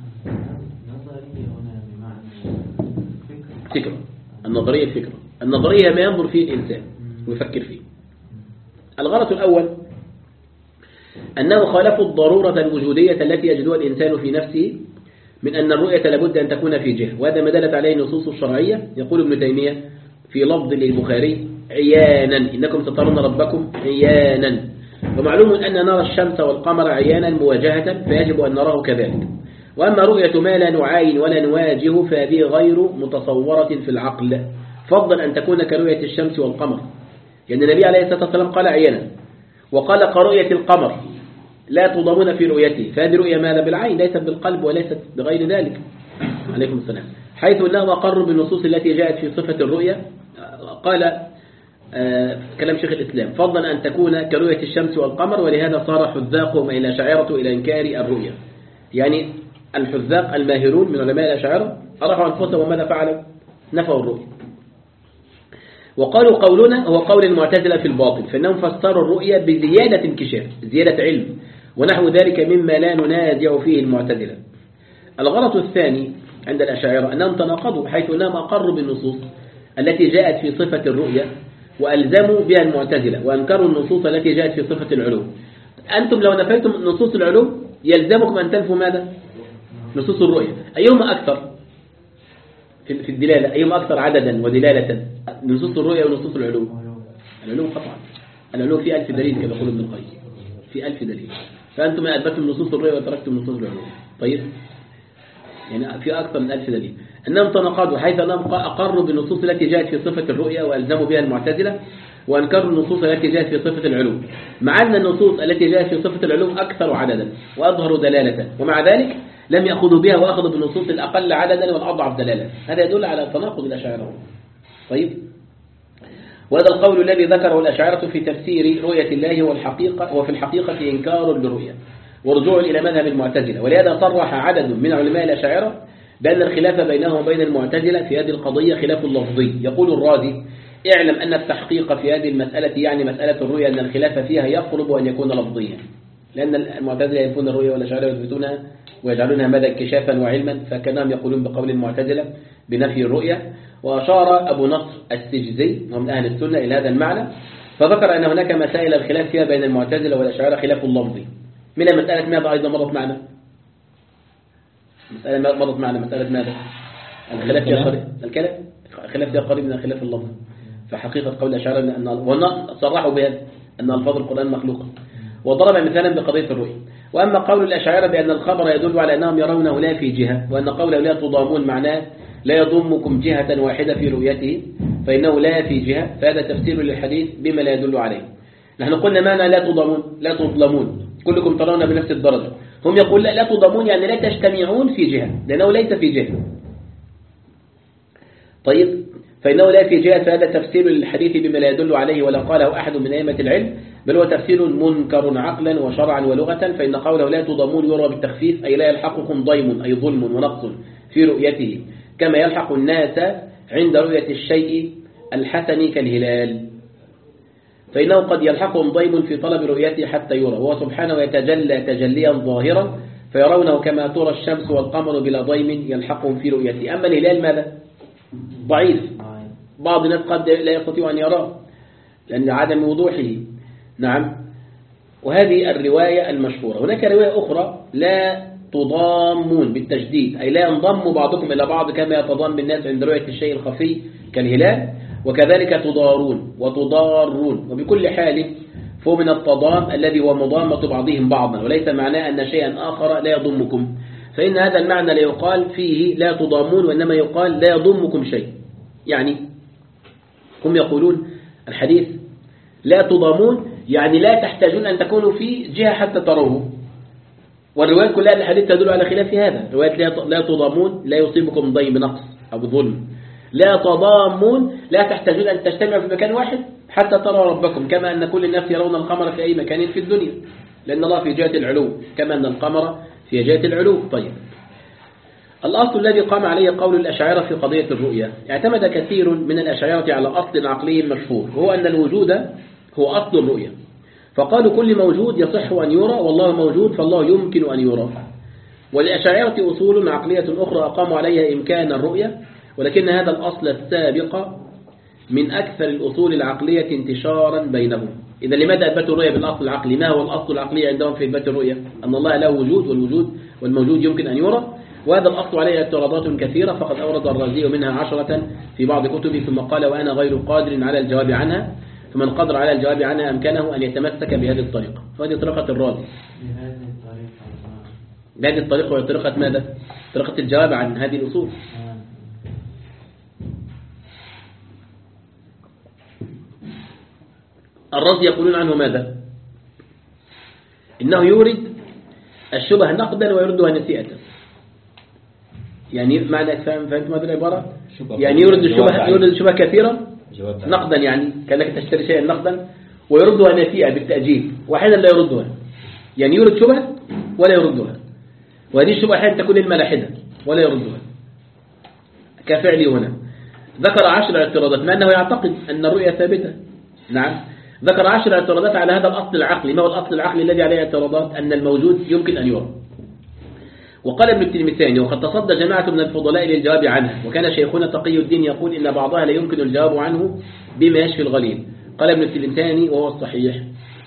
فكرة النظرية الفكرة النظرية ما ينظر فيه الإنسان ويفكر فيه. الغلط الأول أنه خالفوا الضرورة الوجودية التي يجدها الإنسان في نفسه من أن الرؤية لابد أن تكون في جهة، وهذا ما دلت عليه النصوص الشرعية. يقول ابن تيمية في لفظ للبخاري عيانا إنكم سترون ربكم عيانا، ومعلوم أن نرى الشمس والقمر عيانا مواجهة فيجب أن نراه كذلك. وأما رؤية ما لا نعاين ولا نواجه فهذه غير متصورة في العقل، فضلا أن تكون كرؤية الشمس والقمر، يعني النبي عليه الصلاة والسلام قال عيانا وقال كرؤية القمر لا تضامن في رؤيته، فهذه رؤية ماذا؟ بالعين ليست بالقلب وليست بغير ذلك. عليكم السلام. حيث أنه أقر بالنصوص التي جاءت في صفة الرؤية. قال آه كلام شيخ الإسلام فضلا أن تكون كرؤية الشمس والقمر، ولهذا صار حذاقهم إلى شاعرة إلى إنكار الرؤية. يعني الحذاق الماهرون من علماء الأشاعرة أرحوا أنفسهم وماذا فعلوا؟ نفوا الرؤية. وقالوا قولنا هو قول المعتزلة في الباطل، فإنهم فسروا الرؤية بزيادة انكشاف، زيادة علم ونحو ذلك مما لا ننازع فيه المعتزلة. الغلط الثاني عند الأشاعرة أنهم تناقضوا، حيث أنهم أقروا بالنصوص التي جاءت في صفة الرؤية وألزموا بها المعتزلة، وأنكروا النصوص التي جاءت في صفة العلو. أنتم لو نفيتم نصوص العلو يلزمكم أن تنفوا ماذا؟ نصوص الرؤية. أيهما أكثر في الدلالة؟ أيهما أكثر عددا ودلالة؟ نصوص الرؤية ونصوص العلوم؟ العلوم قطعا. العلوم في ألف دليل كما يقول ابن القيم، في ألف دليل. فأنتم أثبتم نصوص الرؤية وتركتم نصوص العلوم. طيب، يعني في أكثر من ألف دليل. أنهم تناقضوا حيث أنهم أقروا بالنصوص التي جاءت في صفة الرؤية وألزموا بها المعتزلة، وأنكروا النصوص التي جاءت في صفة العلوم، مع أن النصوص التي جاءت في صفة العلوم أكثر عددا وأظهر دلالة، ومع ذلك لم يأخذوا بها وأخذوا بالنصوص الأقل عددا والأضعف دلالة. هذا يدل على تناقض الأشاعرة. طيب، وهذا القول الذي ذكره الأشاعرة في تفسير رؤية الله والحقيقة وفي الحقيقة إنكار للرؤية ورجوع إلى مذهب المعتزلة. ولهذا صرح عدد من علماء الأشاعرة بأن الخلاف بينهم وبين المعتزلة في هذه القضية خلاف لفظي. يقول الرازي: اعلم أن التحقيق في هذه المسألة يعني مسألة الرؤية أن الخلاف فيها يقرب أن يكون لفظيا، لأن المعتزلة ينفون الرؤية والأشاعرة يثبتونها ويجعلونها مدى اكتشافا وعلما، فكانهم يقولون بقول المعتزلة بنفي الرؤية. وأشار أبو نصر السجزي ومن أهل السنة إلى هذا المعنى، فذكر أن هناك مسائل الخلاف فيها بين المعتزلة والأشاعرة خلاف لفظي. من مسألة ماذا أيضا مرت معنا؟ مسألة مرت معنا مسألة ماذا؟ الخلاف فيها قريب الكلام الخلاف فيها قريب من الخلاف اللفظي. فحقيقة قول الأشاعرة أن والنص صرحوا بهذا أن ألفاظ القرآن مخلوقة، وضرب مثالا بقضية الرؤية. وأما قول الأشاعرة بأن الخبر يدل على أنهم يرونه لا في جهة، وأن قوله لا تضامون معناه لا يضمكم جهة واحدة في رؤيته فإنه لا في جهة، فهذا تفسير للحديث بما لا يدل عليه. نحن قلنا معنى لا تضامون لا تظلمون، كلكم ترون بنفس الدرجة. هم يقول لا, لا تضامون يعني لا تجتمعون في جهة، لأنه ليس في جهة. طيب، فإنه لا في جهة، فهذا تفسير للحديث بما لا يدل عليه ولا قاله أحد من أئمة العلم، بل هو تفسير منكر عقلا وشرعا ولغة. فإن قوله لا تضامون يرى بالتخفيف، أي لا يلحقكم ضيم أي ظلم ونقص في رؤيته، كما يلحق الناس عند رؤية الشيء الحسن كالهلال، فإنه قد يلحقهم ضيم في طلب رؤيته حتى يرى، وهو سبحانه يتجلى تجليا ظاهرا فيرونه كما ترى الشمس والقمر بلا ضيم يلحقهم في رؤيته. أما الهلال ماذا؟ ضعيف، بعض الناس قد لا يستطيع أن يراه لأن عدم وضوحه. نعم، وهذه الرواية المشهورة. هناك رواية أخرى لا تضامون بالتشديد، أي لا ينضم بعضكم إلى بعض كما يتضام الناس عند رؤية الشيء الخفي كالهلال، وكذلك تضارون وتضارون، وبكل حال فهو من التضام الذي هو مضامة بعضهم بعضا، وليس معناه أن شيئا آخر لا يضمكم، فإن هذا المعنى لا يقال فيه لا تضامون، وإنما يقال لا يضمكم شيء. يعني هم يقولون الحديث لا تضامون يعني لا تحتاجون أن تكونوا في جهة حتى تروه، والروايات كلها الحديث تدل على خلاف هذا. رواية لا تضامون لا يصيبكم ضيم بنقص أو بظلم، لا تضامون لا تحتاجون أن تجتمعوا في مكان واحد حتى تروا ربكم، كما أن كل الناس يرون القمر في أي مكان في الدنيا، لأن الله في جهة العلو كما أن القمر في جهة العلو. طيب، الأصل الذي قام عليه قول الأشاعرة في قضية الرؤية اعتمد كثير من الأشاعرة على أصل عقلي مشهور، وهو أن الوجود هو أصل الرؤية، فقالوا كل موجود يصح أن يرى، والله موجود فالله يمكن أن يرى. وللأشاعرة أصول عقلية أخرى أقاموا عليها إمكان الرؤية، ولكن هذا الأصل السابق من أكثر الأصول العقلية انتشارا بينهم. إذا لماذا أثبتوا الرؤية بالأصل العقلي؟ ما هو الأصل العقلي عندهم في إثبات الرؤية؟ أن الله له وجود، والوجود والموجود يمكن أن يرى، وهذا الأصل عليه اعتراضات كثيرة، فقد أورد الرازي منها عشرة في بعض كتبه، ثم قال وأنا غير قادر على الجواب عنها، فمن قدر على الجواب عنها أمكنه أن يتمسك بهذه الطريقة. وهذه طريقة الرازي. بهذه الطريقة وهي طريقة ماذا؟ طريقة الجواب عن هذه الأصول. الرازي يقولون عنه ماذا؟ إنه يورد الشبه نقدا ويردها نسيئة. يعني معنى فهمت ماذا العبارة؟ يعني يورد الشبه يورد الشبه كثيرا نقدا، يعني كأنك تشتري شيئا نقدا، ويردها نسيئة بالتأجيل، وأحيانا لا يردها، يعني يورد شبه ولا يردها، وهذه الشبه أحيانا تكون الملاحدة ولا يردها كفعلي هنا. ذكر عشر اعتراضات مع أنه يعتقد أن الرؤية ثابتة. نعم، ذكر عشر اعتراضات على هذا الأصل العقلي. ما هو الأصل العقلي الذي عليه اعتراضات؟ أن الموجود يمكن أن يرى. وقال ابن التلمساني وقد تصدى جماعة من الفضلاء للجواب عنها، وكان شيخنا تقي الدين يقول إن بعضها لا يمكن الجواب عنه بما يشفي الغليل. قال ابن التلمساني وهو الصحيح.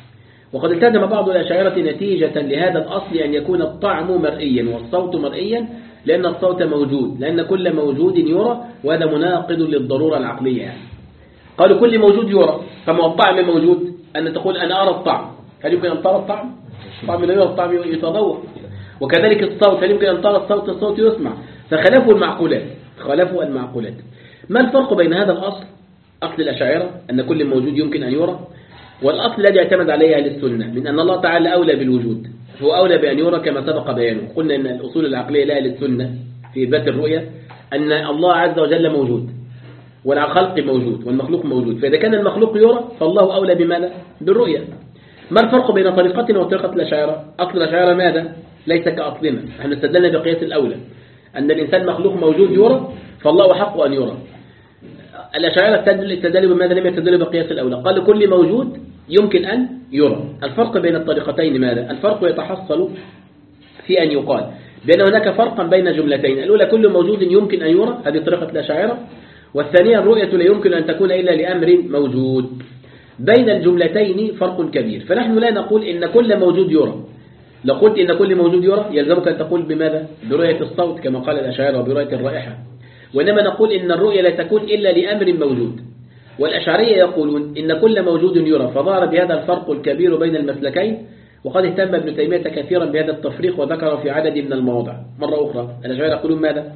وقد التزم بعض الأشاعرة نتيجة لهذا الأصل أن يكون الطعم مرئيا والصوت مرئيا، لأن الصوت موجود، لأن كل موجود يرى، وهذا مناقض للضرورة العقلية يعني. قالوا كل موجود يرى، فما الطعم موجود، أن تقول أنا أرى الطعم، هل يمكن أن ترى الطعم؟ الطعم لا يرى، الطعم يتضوء. وكذلك الصوت، هل يمكن أن ترى الصوت؟ الصوت يسمع. فخلفوا المعقولات، خلفوا المعقولات. ما الفرق بين هذا الأصل، أصل الأشاعرة أن كل موجود يمكن أن يرى، والأصل الذي اعتمد عليه أهل السنة من أن الله تعالى أولى بالوجود، هو أولى بأن يرى كما سبق بيانه. قلنا أن الأصول العقلية لأهل السنة في إثبات الرؤية أن الله عز وجل موجود، والخلق موجود، والمخلوق موجود، فإذا كان المخلوق يرى فالله أولى بماذا؟ بالرؤية. ما الفرق بين طريقتنا وطريقة الأشاعرة؟ أصل الأشاعرة ماذا؟ ليس كأصلنا، نحن استدلنا بقياس الأولى أن الإنسان مخلوق موجود يرى، فالله حق أن يرى. الأشاعرة استدلوا بماذا؟ لم يستدلوا بقياس الأولى، قالوا كل موجود يمكن أن يرى. الفرق بين الطريقتين ماذا؟ الفرق يتحصل في أن يقال بأن هناك فرقا بين جملتين، الأولى كل موجود يمكن أن يرى، هذه طريقة الأشاعرة، والثانية الرؤية لا يمكن أن تكون إلا لأمر موجود. بين الجملتين فرق كبير، فنحن لا نقول إن كل موجود يرى. لو قلت إن كل موجود يرى يلزمك أن تقول بماذا؟ برؤية الصوت كما قال الأشاعرة، وبرؤية الرائحة. وإنما نقول إن الرؤية لا تكون إلا لأمر موجود. والأشعرية يقولون إن كل موجود يرى، فظهر بهذا الفرق الكبير بين المسلكين. وقد اهتم ابن تيمية كثيرا بهذا التفريق وذكر في عدد من المواضع. مرة أخرى الأشاعرة يقولون ماذا؟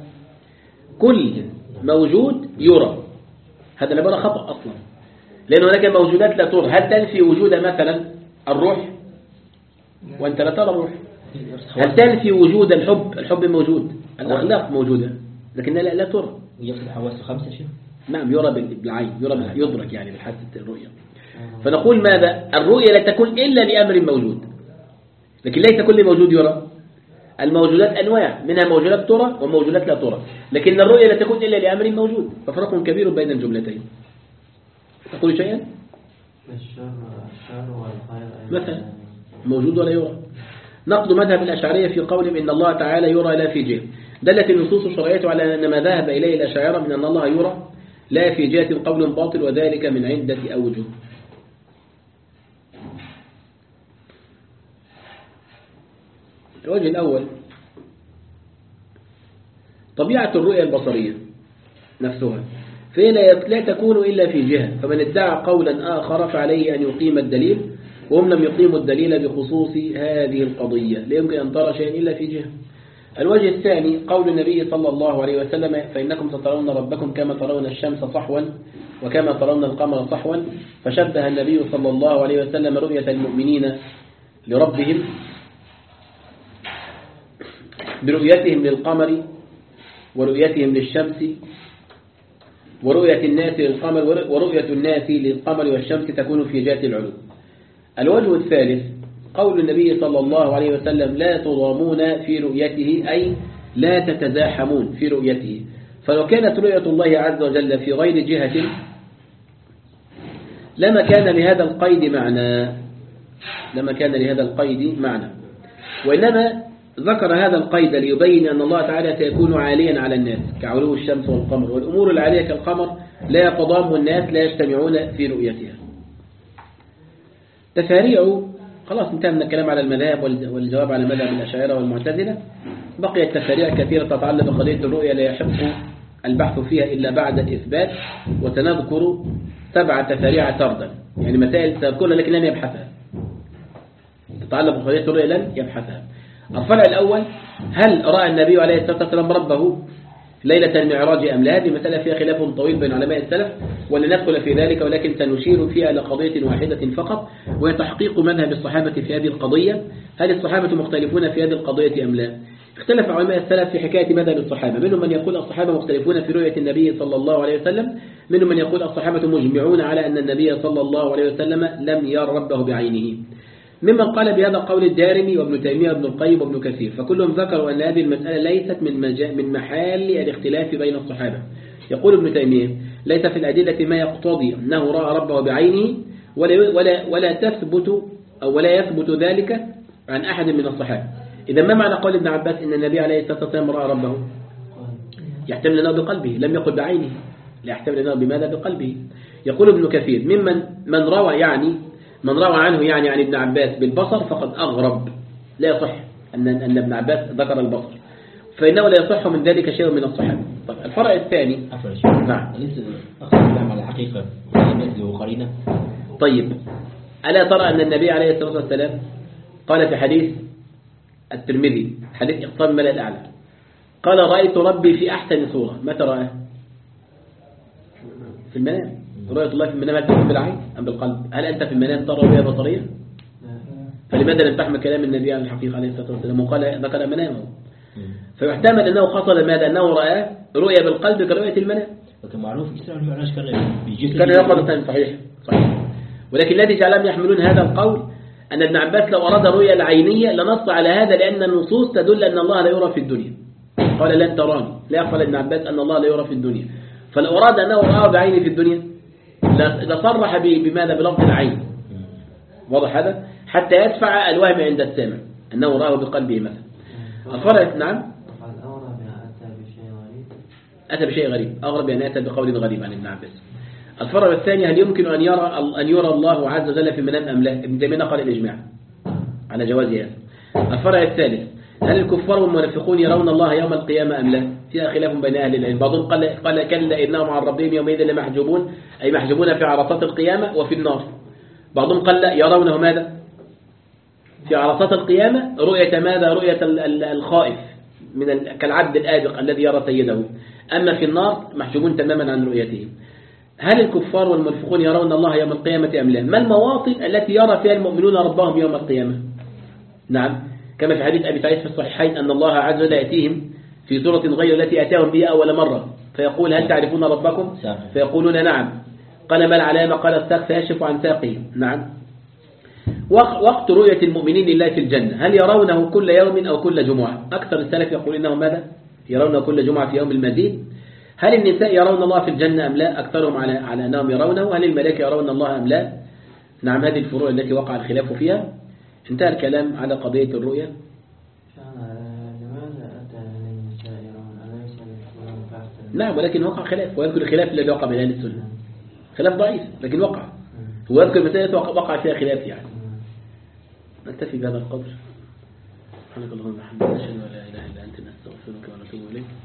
كل موجود يرى، هذا العبارة خطأ أصلا، لأن هناك موجودات لا ترى. هل تنفي وجود مثلا الروح وأنت لا ترى الروح؟ هل تنفي وجود الحب؟ الحب موجود، الأخلاق موجودة لكن لا, لا ترى. يقصد الحواس الخمسة شيء؟ نعم، يرى بالعين، يرى يدرك يعني بالحاسة الرؤية. فنقول ماذا؟ الرؤية لا تكون إلا لأمر موجود، لكن ليس كل موجود يرى. الموجودات أنواع، منها موجودات ترى وموجودات لا ترى، لكن الرؤية لا تكون إلا لأمر موجود، ففرق كبير بين الجملتين. تقول شيئا؟ الشر والخير مثلا موجود ولا يرى. نقد مذهب الأشعرية في قولهم إن الله تعالى يرى لا في جهة، دلت النصوص الشرعية على أن ما ذهب إليه الأشاعرة من أن الله يرى لا في جهة قول باطل، وذلك من عدة أوجه. الوجه الأول طبيعة الرؤية البصرية نفسها، فهي لا تكون إلا في جهة، فمن ادعى قولا آخر فعليه أن يقيم الدليل، وهم لم يقيموا الدليل بخصوص هذه القضية، لا يمكن أن ترى شيئا إلا في جهة. الوجه الثاني قول النبي صلى الله عليه وسلم فإنكم سترون ربكم كما ترون الشمس صحوا وكما ترون القمر صحوا، فشبه النبي صلى الله عليه وسلم رؤية المؤمنين لربهم برؤيتهم للقمر ورؤيتهم للشمس، ورؤية الناس للقمر ورؤية الناس للقمر والشمس تكون في جهة العلو. الوجه الثالث قول النبي صلى الله عليه وسلم لا تضامون في رؤيته، أي لا تتزاحمون في رؤيته. فلو كانت رؤية الله عز وجل في غير جهة لما كان لهذا القيد معنى لما كان لهذا القيد معنى وإنما ذكر هذا القيد ليبين أن الله تعالى سيكون عاليا على الناس كعلو الشمس والقمر، والأمور العالية كالقمر لا يتضام الناس، لا يجتمعون في رؤيتها. تفاريع خلاص انتهى من الكلام على المذاهب والجواب على مذهب الأشاعرة والمعتزلة. بقيت تفاريع كثيرة تتعلق بقضية الرؤية لا يحق البحث فيها إلا بعد الإثبات، وسنذكر سبع تفاريع سردا، يعني مسائل سأذكرها لكن لن يبحثها، تتعلق بقضية الرؤية لن يبحثها. الفرع الأول هل رأى النبي عليه الصلاة والسلام ربه ليلة المعراج أم لا؟ هذه مسألة فيها خلاف طويل بين علماء السلف ولن ندخل في ذلك، ولكن سنشير فيها إلى قضية واحدة فقط، وهي تحقيق مذهب الصحابة في هذه القضية. هل الصحابة مختلفون في هذه القضية أم لا؟ اختلف علماء السلف في حكاية مذهب الصحابة، منهم من يقول الصحابة مختلفون في رؤية النبي صلى الله عليه وسلم، منهم من يقول الصحابة مجمعون على أن النبي صلى الله عليه وسلم لم ير ربه بعينه. ممن قال بهذا قول الدارمي وابن تيمية وابن القيم وابن كثير، فكلهم ذكروا أن هذه المسألة ليست من من محال الاختلاف بين الصحابة. يقول ابن تيمية ليس في الأدلة ما يقتضي أنه رأى ربه بعينه، ولا ولا ولا تثبت أو ولا يثبت ذلك عن أحد من الصحابة. إذا ما معنى قول ابن عباس إن النبي عليه الصلاة والسلام رأى ربه؟ يحتمل أنه بقلبه، لم يقل بعينه، لا يحتمل أنه بماذا؟ بقلبه. يقول ابن كثير ممن من روى يعني من روى عنه يعني عن ابن عباس بالبصر فقد أغرب، لا يصح أن أن ابن عباس ذكر البصر، فإنه لا يصح من ذلك شيء من الصحابة. طيب الفرع الثاني نعم ليس أقصد الكلام على الحقيقة له قرينة. طيب ألا ترى أن النبي عليه الصلاة والسلام قال في حديث الترمذي حديث إقطاب الملأ الأعلى قال رأيت ربي في أحسن صورة. متى رأى؟ في المنام. رؤية الله في المنام هل تكون بالعين أم بالقلب؟ هل أنت في المنام ترى رؤية بصرية؟ فلماذا لم تحمل كلام النبي عن الحقيقة عليه الصلاة والسلام وقال ذكر منامه؟ فيحتمل أنه قصد ماذا؟ أنه رأى رؤية بالقلب كرؤية المنام. لكن معروف إسلام المعراج كان بيجي كان يقظة. صحيح صحيح. ولكن الذي جعلهم يحملون هذا القول أن ابن عباس لو أراد الرؤية العينية لنص على هذا، لأن النصوص تدل أن الله لا يرى في الدنيا. قال لن تراني، لا يقبل ابن عباس أن الله لا يرى في الدنيا. فلو أراد أنه رأى بعينه في الدنيا لصرح بماذا؟ بلفظ العين. واضح هذا؟ حتى يدفع الوهم عند السامع أنه رآه بقلبه مثلا. الفرق نعم أتى بشيء غريب، أغرب يعني أتى بقول غريب عن ابن عباس. الفرق الثاني هل يمكن أن يرى أن يرى الله عز وجل في المنام أم لا؟ ابن تيمية قال الإجماع على جواز هذا. الفرق الثالث هل الكفار والمنافقون يرون الله يوم القيامة أم لا؟ فيها خلاف بين أهل العلم. بعضهم قال قال كلا إنهم عن ربهم يومئذ لمحجوبون، أي محجوبون في عرصات القيامة وفي النار. بعضهم قال لا يرونه ماذا؟ في عرصات القيامة رؤية ماذا؟ رؤية الخائف من كالعبد الآبق الذي يرى سيده. أما في النار محجوبون تماما عن رؤيتهم. هل الكفار والمنافقون يرون الله يوم القيامة أم لا؟ ما المواطن التي يرى فيها المؤمنون ربهم يوم القيامة؟ نعم كما في حديث أبي سعيد في الصحيحين أن الله عز وجل يأتيهم في صورة غير التي أتاهم بها أول مرة فيقول هل تعرفون ربكم؟ فيقولون نعم. قال ما العلامة؟ قال الساق فيشف عن ساقه. نعم. وقت رؤية المؤمنين لله في الجنة هل يرونه كل يوم أو كل جمعة؟ أكثر السلف يقول إنهم ماذا؟ يرونه كل جمعة في يوم المزيد. هل النساء يرون الله في الجنة أم لا؟ أكثرهم على على أنهم يرونه. هل الملائكة يرون الله أم لا؟ نعم هذه الفروع التي وقع الخلاف فيها. انتهى الكلام على قضية الرؤية. نعم ولكن وقع خلاف، ويذكر الخلاف الذي وقع بين أهل السنة خلاف ضعيف لكن وقع، هو يذكر مسألة وقع فيها خلاف يعني. نكتفي بهذا القدر. سبحانك اللهم وبحمدك نشهد أن لا إله إلا أنت نستغفرك ونتوب إليك.